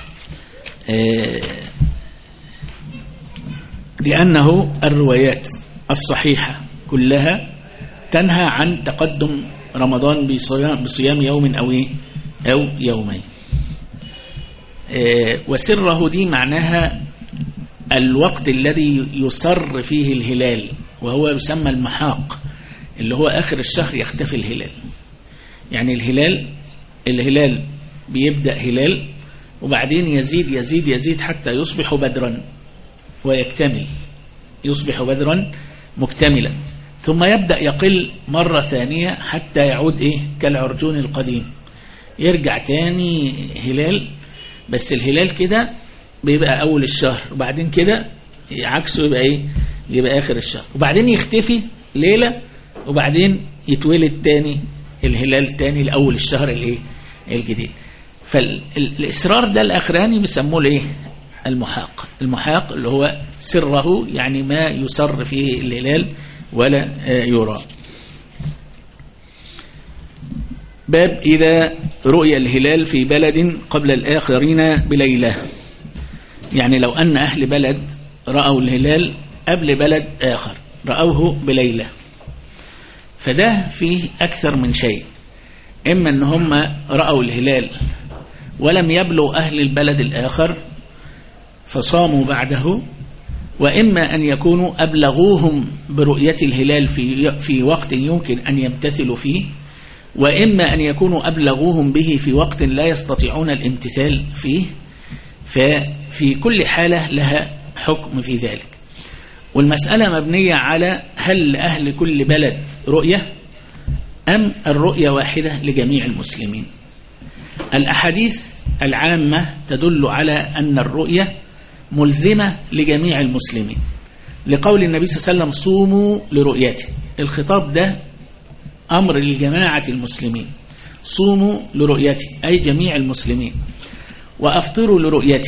لأنه الروايات الصحيحة كلها تنهى عن تقدم رمضان بصيام يوم أو يومين. وسره دي معناها الوقت الذي يسر فيه الهلال، وهو يسمى المحاق، اللي هو آخر الشهر يختفي الهلال. يعني الهلال بيبدأ هلال وبعدين يزيد يزيد يزيد حتى يصبح بدرا ويكتمل، يصبح بدرا مكتملا، ثم يبدأ يقل مرة ثانية حتى يعود كالعرجون القديم، يرجع تاني هلال، بس الهلال كده بيبقى أول الشهر، وبعدين كده عكسه يبقى آخر الشهر، وبعدين يختفي ليلة، وبعدين يتولد تاني الهلال تاني لأول الشهر الجديد. فالإسرار ده الأخراني بيسموه المحاق اللي هو سره، يعني ما يسر فيه الهلال ولا يرى. باب إذا رؤي الهلال في بلد قبل الآخرين بليلة، يعني لو أن أهل بلد رأوا الهلال قبل بلد آخر رأوه بليلة، فده فيه أكثر من شيء، إما أن هم رأوا الهلال ولم يبلغ أهل البلد الآخر فصاموا بعده، وإما أن يكونوا أبلغوهم برؤية الهلال في وقت يمكن أن يمتثلوا فيه، وإما أن يكونوا أبلغوهم به في وقت لا يستطيعون الامتثال فيه. ففي كل حالة لها حكم في ذلك. والمسألة مبنية على هل أهل كل بلد رؤية أم الرؤية واحدة لجميع المسلمين. الأحاديث العامة تدل على أن الرؤية ملزمة لجميع المسلمين، لقول النبي صلى الله عليه وسلم صوموا لرؤيته. الخطاب ده أمر لجماعة المسلمين، صوموا لرؤيته أي جميع المسلمين، وأفطروا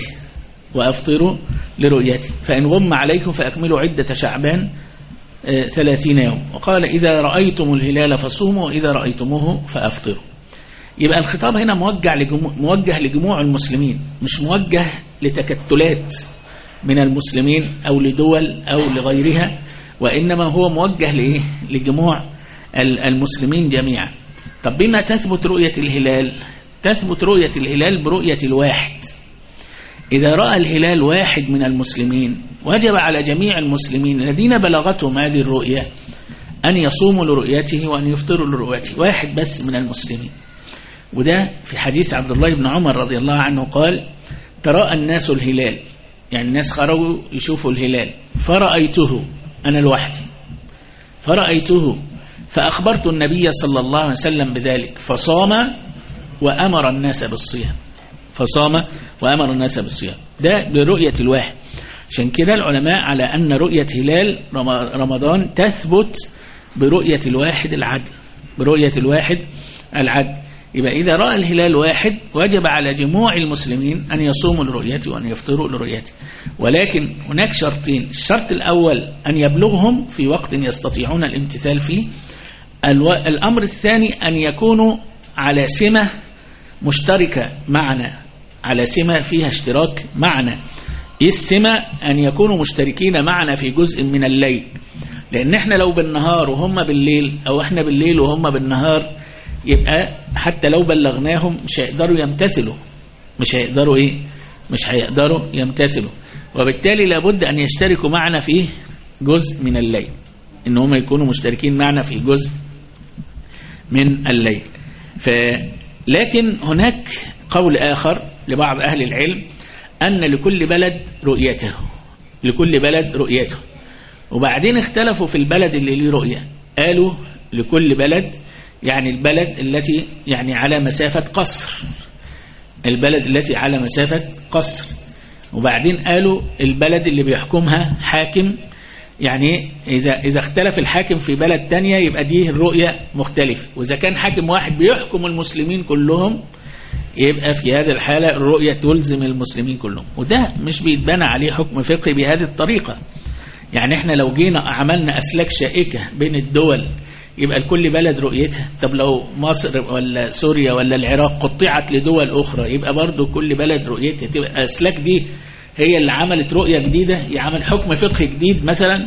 لرؤيته فإن غم عليكم فأكملوا عدة شعبان 30 يوم. وقال إذا رأيتم الهلال فصوموا وإذا رأيتموه فأفطروا. يبقى الخطاب هنا موجه لجموع المسلمين، مش موجه لتكتلات من المسلمين أو لدول أو لغيرها، وإنما هو موجه لجموع المسلمين جميعا. طب بما تثبت رؤية الهلال؟ تثبت رؤية الهلال برؤية الواحد. إذا رأى الهلال واحد من المسلمين وجب على جميع المسلمين الذين بلغتهم هذه الرؤية أن يصوموا لرؤيته وأن يفطروا لرؤيته، واحد بس من المسلمين. وده في حديث عبد الله بن عمر رضي الله عنه قال تراءى الناس الهلال، يعني الناس خرجوا يشوفوا الهلال، فرأيته أنا لوحدي، فرأيته فأخبرت النبي صلى الله عليه وسلم بذلك فصام وأمر الناس بالصيام، ده برؤية الواحد. عشان كده العلماء على أن رؤية هلال رمضان تثبت برؤية الواحد العدل، يبقى إذا رأى الهلال واحد وجب على جموع المسلمين أن يصوموا لرؤيته وأن يفطروا لرؤيته. ولكن هناك شرطين: الشرط الأول أن يبلغهم في وقت يستطيعون الامتثال فيه، الأمر الثاني أن يكونوا على سمة مشتركة معنا، على سمة فيها اشتراك معنا. السمة أن يكونوا مشتركين معنا في جزء من الليل، لأن احنا لو بالنهار وهم بالليل، أو احنا بالليل وهم بالنهار، يبقى حتى لو بلغناهم مش هيقدروا يمتثلوا، مش هيقدروا يمتثلوا. وبالتالي لابد أن يشتركوا معنا في جزء من الليل، إن هم يكونوا مشتركين معنا في جزء من الليل. لكن هناك قول آخر لبعض أهل العلم أن لكل بلد رؤيته، وبعدين اختلفوا في البلد اللي ليه رؤية. قالوا لكل بلد يعني البلد التي يعني على مسافة قصر، وبعدين قالوا البلد اللي بيحكمها حاكم يعني إذا اختلف الحاكم في بلد تانية يبقى دي الرؤية مختلفة، وإذا كان حاكم واحد بيحكم المسلمين كلهم يبقى في هذه الحالة الرؤية تلزم المسلمين كلهم. وده مش بيتبنى عليه حكم فقهي بهذه الطريقة. يعني احنا لو جينا عملنا أسلاك شائكة بين الدول يبقى لكل بلد رؤيتها. طب لو مصر ولا سوريا ولا العراق قطعت لدول أخرى يبقى برضو كل بلد رؤيتها. تبقى الأسلاك دي هي اللي عملت رؤية جديدة، يعمل حكم فقهي جديد مثلا.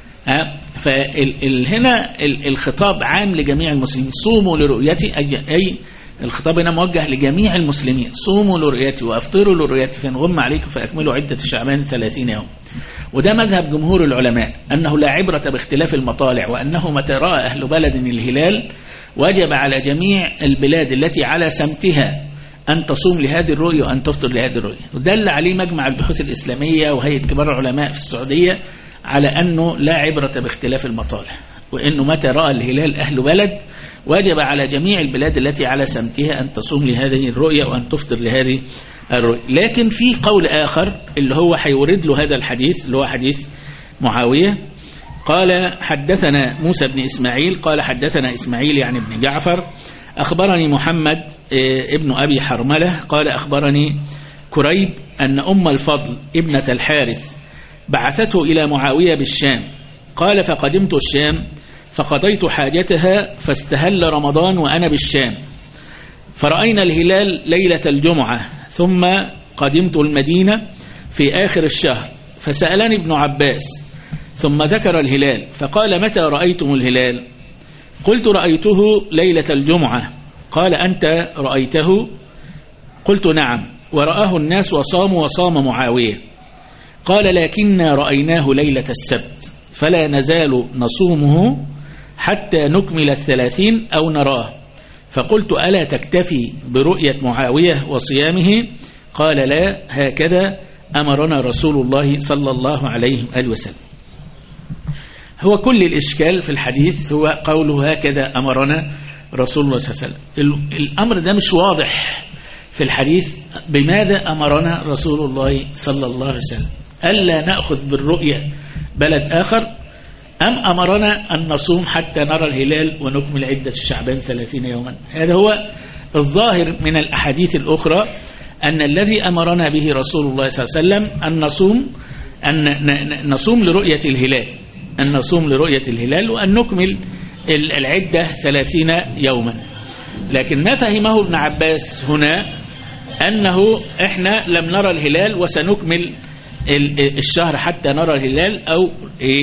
فهنا الخطاب عام لجميع المسلمين، صوموا لرؤيتي، أي الخطاب هنا موجه لجميع المسلمين، صوموا لرؤيتي وأفطروا لرؤيتي فإن غم عليكم فأكملوا عدة شعبان 30 يوم. وده مذهب جمهور العلماء أنه لا عبرة باختلاف المطالع، وأنه متى رأى أهل بلد الهلال وجب على جميع البلاد التي على سمتها أن تصوم لهذه الرؤية وأن تفطر لهذه الرؤية. ودل عليه مجمع البحوث الإسلامية وهيئة كبار العلماء في السعودية على أنه لا عبرة باختلاف المطالع، وأنه متى رأى الهلال أهل بلد وجب على جميع البلاد التي على سمتها أن تصوم لهذه الرؤية وأن تفطر لهذه الرؤية. لكن في قول آخر اللي هو حيورد له هذا الحديث اللي هو حديث معاوية. قال حدثنا موسى بن إسماعيل قال حدثنا إسماعيل يعني ابن جعفر أخبرني محمد ابن أبي حرملة قال أخبرني كريب أن أم الفضل ابنة الحارث بعثته إلى معاوية بالشام. قال فقدمت الشام فقضيت حاجتها فاستهل رمضان وأنا بالشام، فرأينا الهلال ليلة الجمعة، ثم قدمت المدينة في آخر الشهر فسألني ابن عباس ثم ذكر الهلال فقال متى رأيتم الهلال؟ قلت رأيته ليلة الجمعة. قال أنت رأيته؟ قلت نعم، ورآه الناس وصاموا وصام معاوية. قال لكننا رأيناه ليلة السبت فلا نزال نصومه حتى نكمل 30 أو نراه. فقلت ألا تكتفي برؤية معاوية وصيامه؟ قال لا، هكذا أمرنا رسول الله صلى الله عليه وسلم. هو كل الإشكال في الحديث هو قوله هكذا أمرنا رسول الله صلى الله عليه وسلم. الأمر ده مش واضح في الحديث. بماذا أمرنا رسول الله صلى الله عليه وسلم؟ ألا نأخذ بالرؤية بلد آخر، أم أمرنا أن نصوم حتى نرى الهلال ونكمل عدة شعبان 30 يوما؟ هذا هو الظاهر من الأحاديث الأخرى، أن الذي أمرنا به رسول الله صلى الله عليه وسلم أن نصوم لرؤية الهلال، أن نصوم لرؤية الهلال وأن نكمل العدة 30 يوما. لكن ما فهمه ابن عباس هنا أنه إحنا لم نرى الهلال وسنكمل الشهر حتى نرى الهلال، أو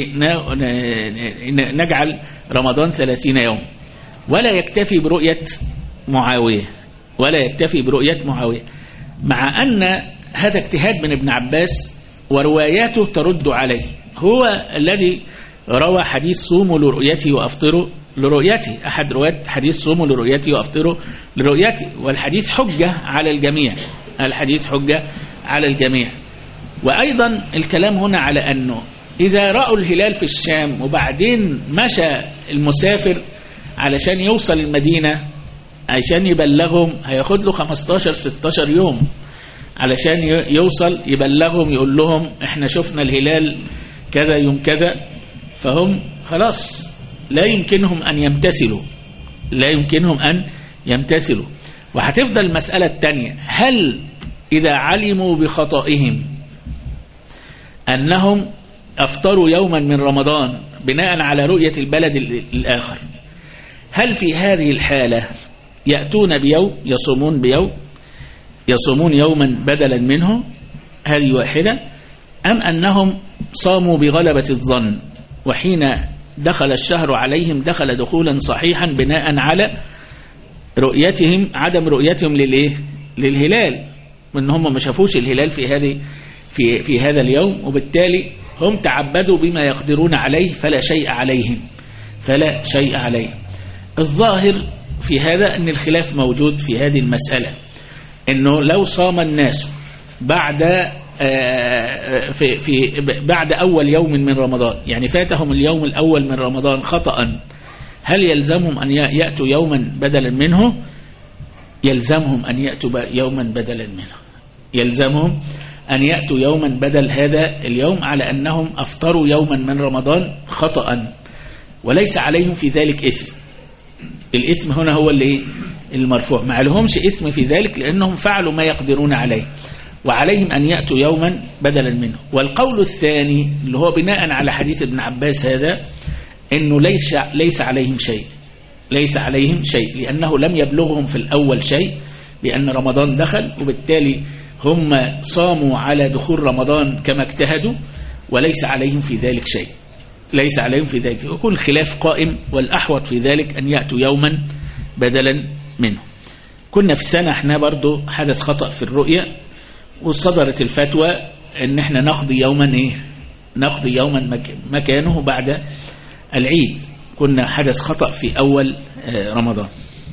نجعل رمضان 30 يوم، ولا يكتفي برؤية معاوية، ولا يكتفي برؤية معاوية، مع أن هذا اجتهاد من ابن عباس ورواياته ترد عليه. هو الذي روى حديث صوموا لرؤيتي وأفطروا لرؤيتي، أحد روايات حديث صوموا لرؤيتي وأفطروا لرؤيتي، والحديث حجة على الجميع، الحديث حجة على الجميع. وأيضا الكلام هنا على أنه إذا رأوا الهلال في الشام وبعدين مشى المسافر علشان يوصل المدينة عشان يبلغهم، هياخد له 15-16 يوم علشان يوصل يبلغهم يقول لهم احنا شفنا الهلال كذا يوم كذا، فهم خلاص لا يمكنهم أن يمتثلوا، لا يمكنهم أن يمتثلوا. وهتفضل المسألة الثانية، هل إذا علموا بخطئهم أنهم أفطروا يوما من رمضان بناء على رؤية البلد الآخر، هل في هذه الحالة يأتون بيوم يصومون بيوم، يصومون يوما بدلا منه؟ هذه واحدة. أم أنهم صاموا بغلبة الظن وحين دخل الشهر عليهم دخل دخولا صحيحا بناء على رؤيتهم، عدم رؤيتهم للهلال، وأنهم ما شافوش الهلال في هذا اليوم، وبالتالي هم تعبدوا بما يقدرون عليه فلا شيء عليهم، فلا شيء عليهم. الظاهر في هذا أن الخلاف موجود في هذه المسألة، أنه لو صام الناس بعد أول يوم من رمضان، يعني فاتهم اليوم الأول من رمضان خطأ، هل يلزمهم أن يأتوا يوما بدلا منه؟ يلزمهم أن يأتوا يوما بدلا منه، يلزمهم أن يأتوا يوما بدل هذا اليوم على أنهم أفطروا يوما من رمضان خطأ وليس عليهم في ذلك إثم. الإثم هنا هو اللي المرفوع، ما لهمش إثم في ذلك لأنهم فعلوا ما يقدرون عليه، وعليهم أن يأتوا يوما بدلا منه. والقول الثاني اللي هو بناء على حديث ابن عباس هذا أنه ليس عليهم شيء، ليس عليهم شيء لأنه لم يبلغهم في الأول شيء، لأن رمضان دخل وبالتالي هم صاموا على دخول رمضان كما اجتهدوا، وليس عليهم في ذلك شيء، ليس عليهم في ذلك. يكون الخلاف قائم، والأحوط في ذلك أن يأتوا يوما بدلا منه. كنا في سنة احنا برضو حدث خطأ في الرؤية، وصدرت الفتوى ان احنا نقضي يوما نقضي يوما مكانه بعد العيد. كنا حدث خطأ في أول رمضان.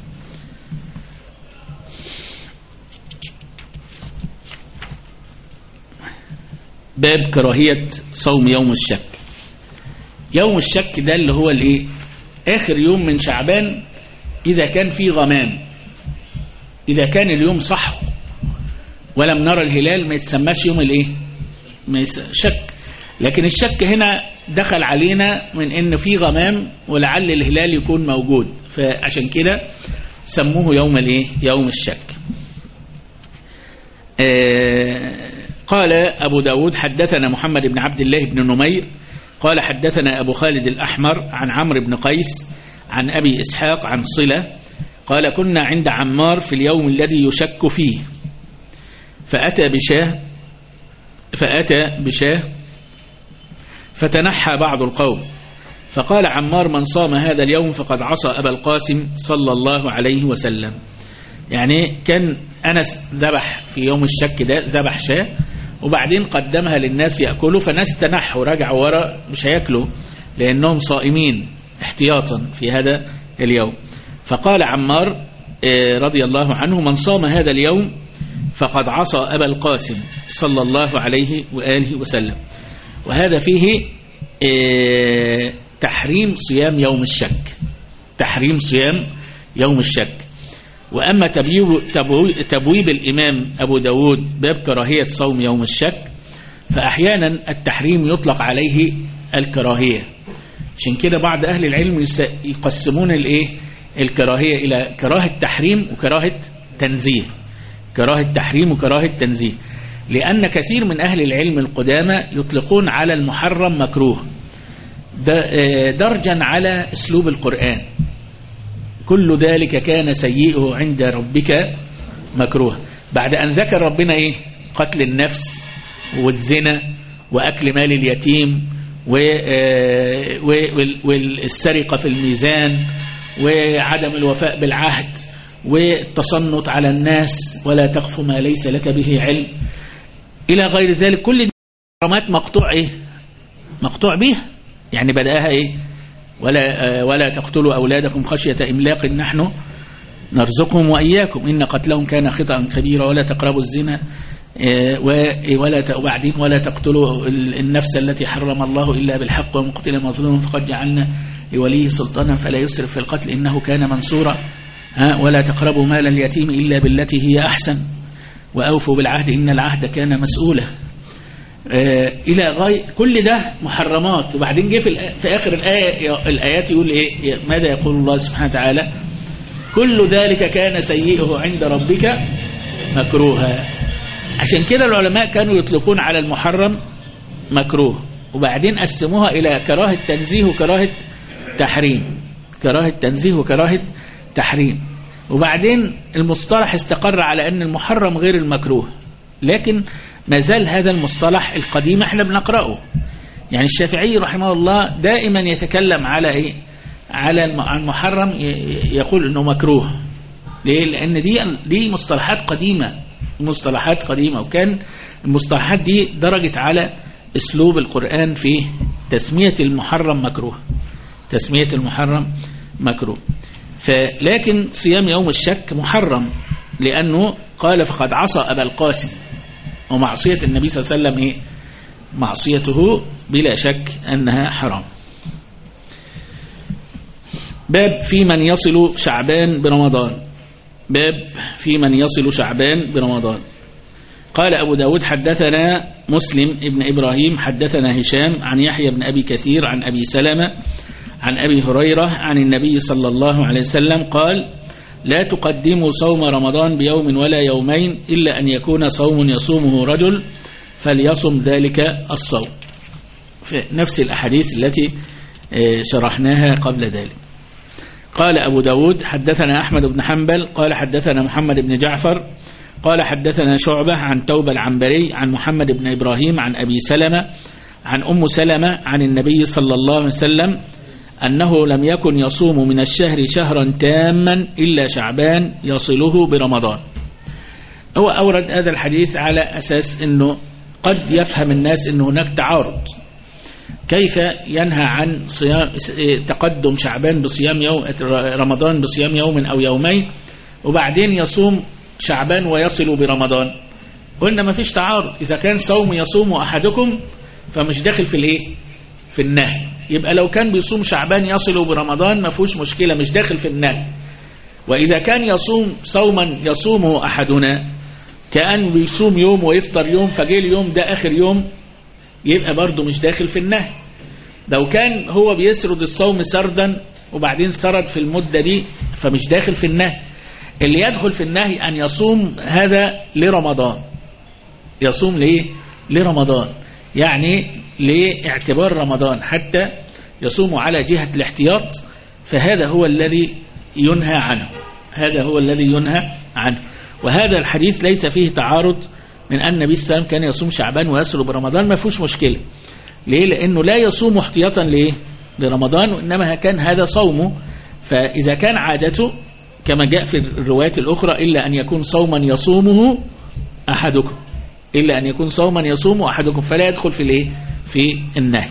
باب كراهية صوم يوم الشك. يوم الشك ده اللي هو الايه؟ آخر يوم من شعبان إذا كان فيه غمام. إذا كان اليوم صح ولم نرى الهلال ما يتسماش يوم الايه؟ شك. لكن الشك هنا دخل علينا من ان في غمام ولعل الهلال يكون موجود، فعشان كده سموه يوم الايه؟ يوم الشك. قال أبو داود حدثنا محمد بن عبد الله بن نمير قال حدثنا أبو خالد الأحمر عن عمرو بن قيس عن أبي إسحاق عن صلة قال كنا عند عمار في اليوم الذي يشك فيه فأتى بشاه فتنحى بعض القوم فقال عمار من صام هذا اليوم فقد عصى أبا القاسم صلى الله عليه وسلم. يعني كان أنس ذبح في يوم الشك ده، ذبح شاه وبعدين قدمها للناس يأكلوا، فناس تنحوا رجعوا ورا مش هيأكلوا لأنهم صائمين احتياطا في هذا اليوم. فقال عمار رضي الله عنه من صام هذا اليوم فقد عصى أبا القاسم صلى الله عليه وآله وسلم. وهذا فيه تحريم صيام يوم الشك، تحريم صيام يوم الشك. وأما تبويب الإمام أبو داود باب كراهية صوم يوم الشك، فأحيانا التحريم يطلق عليه الكراهية. عشان كده بعض أهل العلم يقسمون الكراهية إلى كراهة تحريم وكراهة تنزيه، كراهة تحريم وكراهة تنزيه، لأن كثير من أهل العلم القدامى يطلقون على المحرم مكروه درجا على أسلوب القرآن. كل ذلك كان سيئه عند ربك مكروه، بعد أن ذكر ربنا قتل النفس والزنا وأكل مال اليتيم والسرقة في الميزان وعدم الوفاء بالعهد والتصنت على الناس ولا تقف ما ليس لك به علم إلى غير ذلك. كل دي حرامات مقطوع مقطوع بها. يعني بدأها ولا تقتلوا أولادكم خشية إملاق نحن نرزقهم وإياكم إن قتلهم كان خطأ كبيرا ولا تقربوا الزنا ولا تقتلوا النفس التي حرم الله إلا بالحق ومن قتل مظلوما فقد جعلنا لوليه سلطانا فلا يسرف في القتل إنه كان منصورا ولا تقربوا مال اليتيم إلا بالتي هي أحسن وأوفوا بالعهد إن العهد كان مسؤولا إلى غاية. كل ده محرمات. وبعدين جه في آخر الآيات يقول ماذا يقول الله سبحانه وتعالى كل ذلك كان سيئه عند ربك مكروها. عشان كده العلماء كانوا يطلقون على المحرم مكروه وبعدين قسموها إلى كراهة تنزيه وكراهة تحريم، كراهة تنزيه وكراهة تحريم. وبعدين المصطلح استقر على أن المحرم غير المكروه، لكن ما زال هذا المصطلح القديم احنا بنقرأه. يعني الشافعي رحمه الله دائما يتكلم على على المحرم يقول انه مكروه. ليه؟ لان دي مصطلحات قديمة، مصطلحات قديمة، وكان المصطلحات دي درجت على اسلوب القرآن في تسمية المحرم مكروه، تسمية المحرم مكروه. لكن صيام يوم الشك محرم لأنه قال فقد عصى أبا القاسم، ومعصية النبي صلى الله عليه وسلم معصيته بلا شك أنها حرام. باب في من يصل شعبان برمضان. باب في من يصل شعبان برمضان. قال أبو داود حدثنا مسلم ابن إبراهيم حدثنا هشام عن يحيى بن أبي كثير عن أبي سلمة عن أبي هريرة عن النبي صلى الله عليه وسلم قال لا تقدموا صوم رمضان بيوم ولا يومين إلا أن يكون صوم يصومه رجل فليصم ذلك الصوم. في نفس الأحاديث التي شرحناها قبل ذلك. قال أبو داود حدثنا أحمد بن حنبل قال حدثنا محمد بن جعفر قال حدثنا شعبة عن توبة العنبري عن محمد بن إبراهيم عن أبي سلمة عن أم سلمة عن النبي صلى الله عليه وسلم أنه لم يكن يصوم من الشهر شهرا تاما إلا شعبان يصله برمضان. هو أورد هذا الحديث على أساس أنه قد يفهم الناس أن هناك تعارض، كيف ينهى عن صيام تقدم شعبان بصيام رمضان بصيام يوم أو يومين وبعدين يصوم شعبان ويصل برمضان. قلنا ما فيش تعارض، إذا كان صوم يصوم أحدكم فمش داخل في الإيه؟ في النهي. يبقى لو كان بيصوم شعبان يصل برمضان ما فيهوش مشكلة، مش داخل في النهي. وإذا كان يصوم صوما يصومه أحدنا كأن بيصوم يوم ويفطر يوم فجي اليوم ده آخر يوم يبقى برضه مش داخل في النهي. لو كان هو بيسرد الصوم سردا وبعدين سرد في المدة دي فمش داخل في النهي. اللي يدخل في النهي أن يصوم هذا لرمضان. يصوم ليه؟ لرمضان، يعني لاعتبار رمضان حتى يصوم على جهة الاحتياط، فهذا هو الذي ينهى عنه. هذا هو الذي ينهى عنه. وهذا الحديث ليس فيه تعارض من أن النبي صلى الله عليه وسلم كان يصوم شعبان ويصل برمضان، ما فيهوش مشكلة. ليه؟ لأنه لا يصوم احتياطا ليه؟ لرمضان، وإنما كان هذا صومه. فإذا كان عادته كما جاء في الروايات الأخرى إلا أن يكون صوما يصومه أحدكم، إلا أن يكون صوما يصومه أحدكم، فلا يدخل في الإيه؟ في النهي.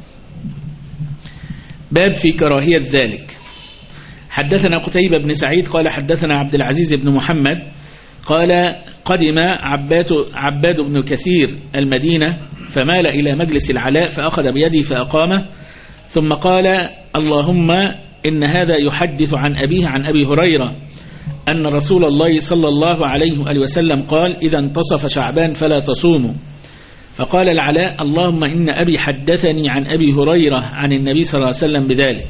باب في كراهية ذلك. حدثنا قتيبة بن سعيد قال حدثنا عبد العزيز بن محمد قال قدم عباد بن كثير المدينة فمال إلى مجلس العلاء فأخذ بيدي فأقامه، ثم قال اللهم إن هذا يحدث عن أبيه عن أبي هريرة أن رسول الله صلى الله عليه وآله وسلم قال إذا انتصف شعبان فلا تصوموا. فقال العلاء اللهم إن أبي حدثني عن أبي هريرة عن النبي صلى الله عليه وسلم بذلك.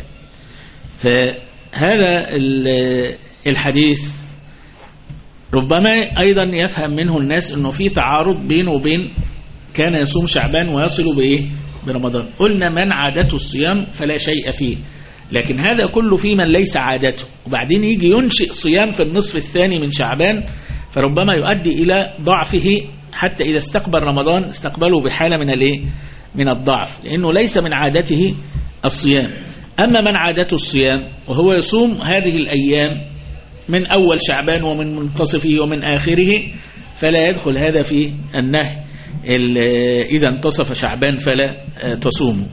فهذا الحديث ربما أيضا يفهم منه الناس أنه في تعارض بينه وبين كان يصوم شعبان ويصل بإيه؟ برمضان. قلنا من عادته الصيام فلا شيء فيه، لكن هذا كله في من ليس عادته، وبعدين يجي ينشئ صيام في النصف الثاني من شعبان فربما يؤدي إلى ضعفه، حتى إذا استقبل رمضان استقبله بحالة من الإيه؟ من الضعف، لأنه ليس من عادته الصيام. أما من عادته الصيام وهو يصوم هذه الأيام من أول شعبان ومن منتصفه ومن آخره فلا يدخل هذا في النهي إذا انتصف شعبان فلا تصوموا.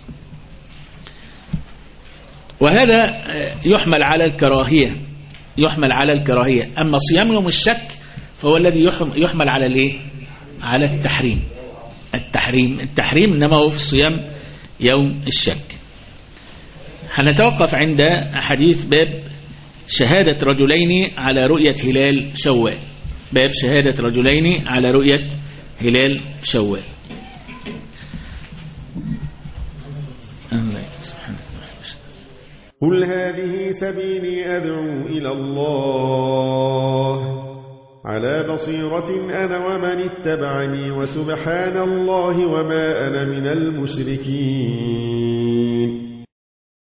وهذا يحمل على الكراهية، يحمل على الكراهية. أما صيام يوم الشك فهو الذي يحمل على الإيه؟ على التحريم. التحريم إنما هو في صيام يوم الشك. هنتوقف عند حديث باب شهادة رجلين على رؤية هلال شوال. باب شهادة رجلين على رؤية هلال شوال. قل هذه سبيلي أدعو إلى الله على بصيرة أنا ومن اتبعني وسبحان الله وما أنا من المشركين.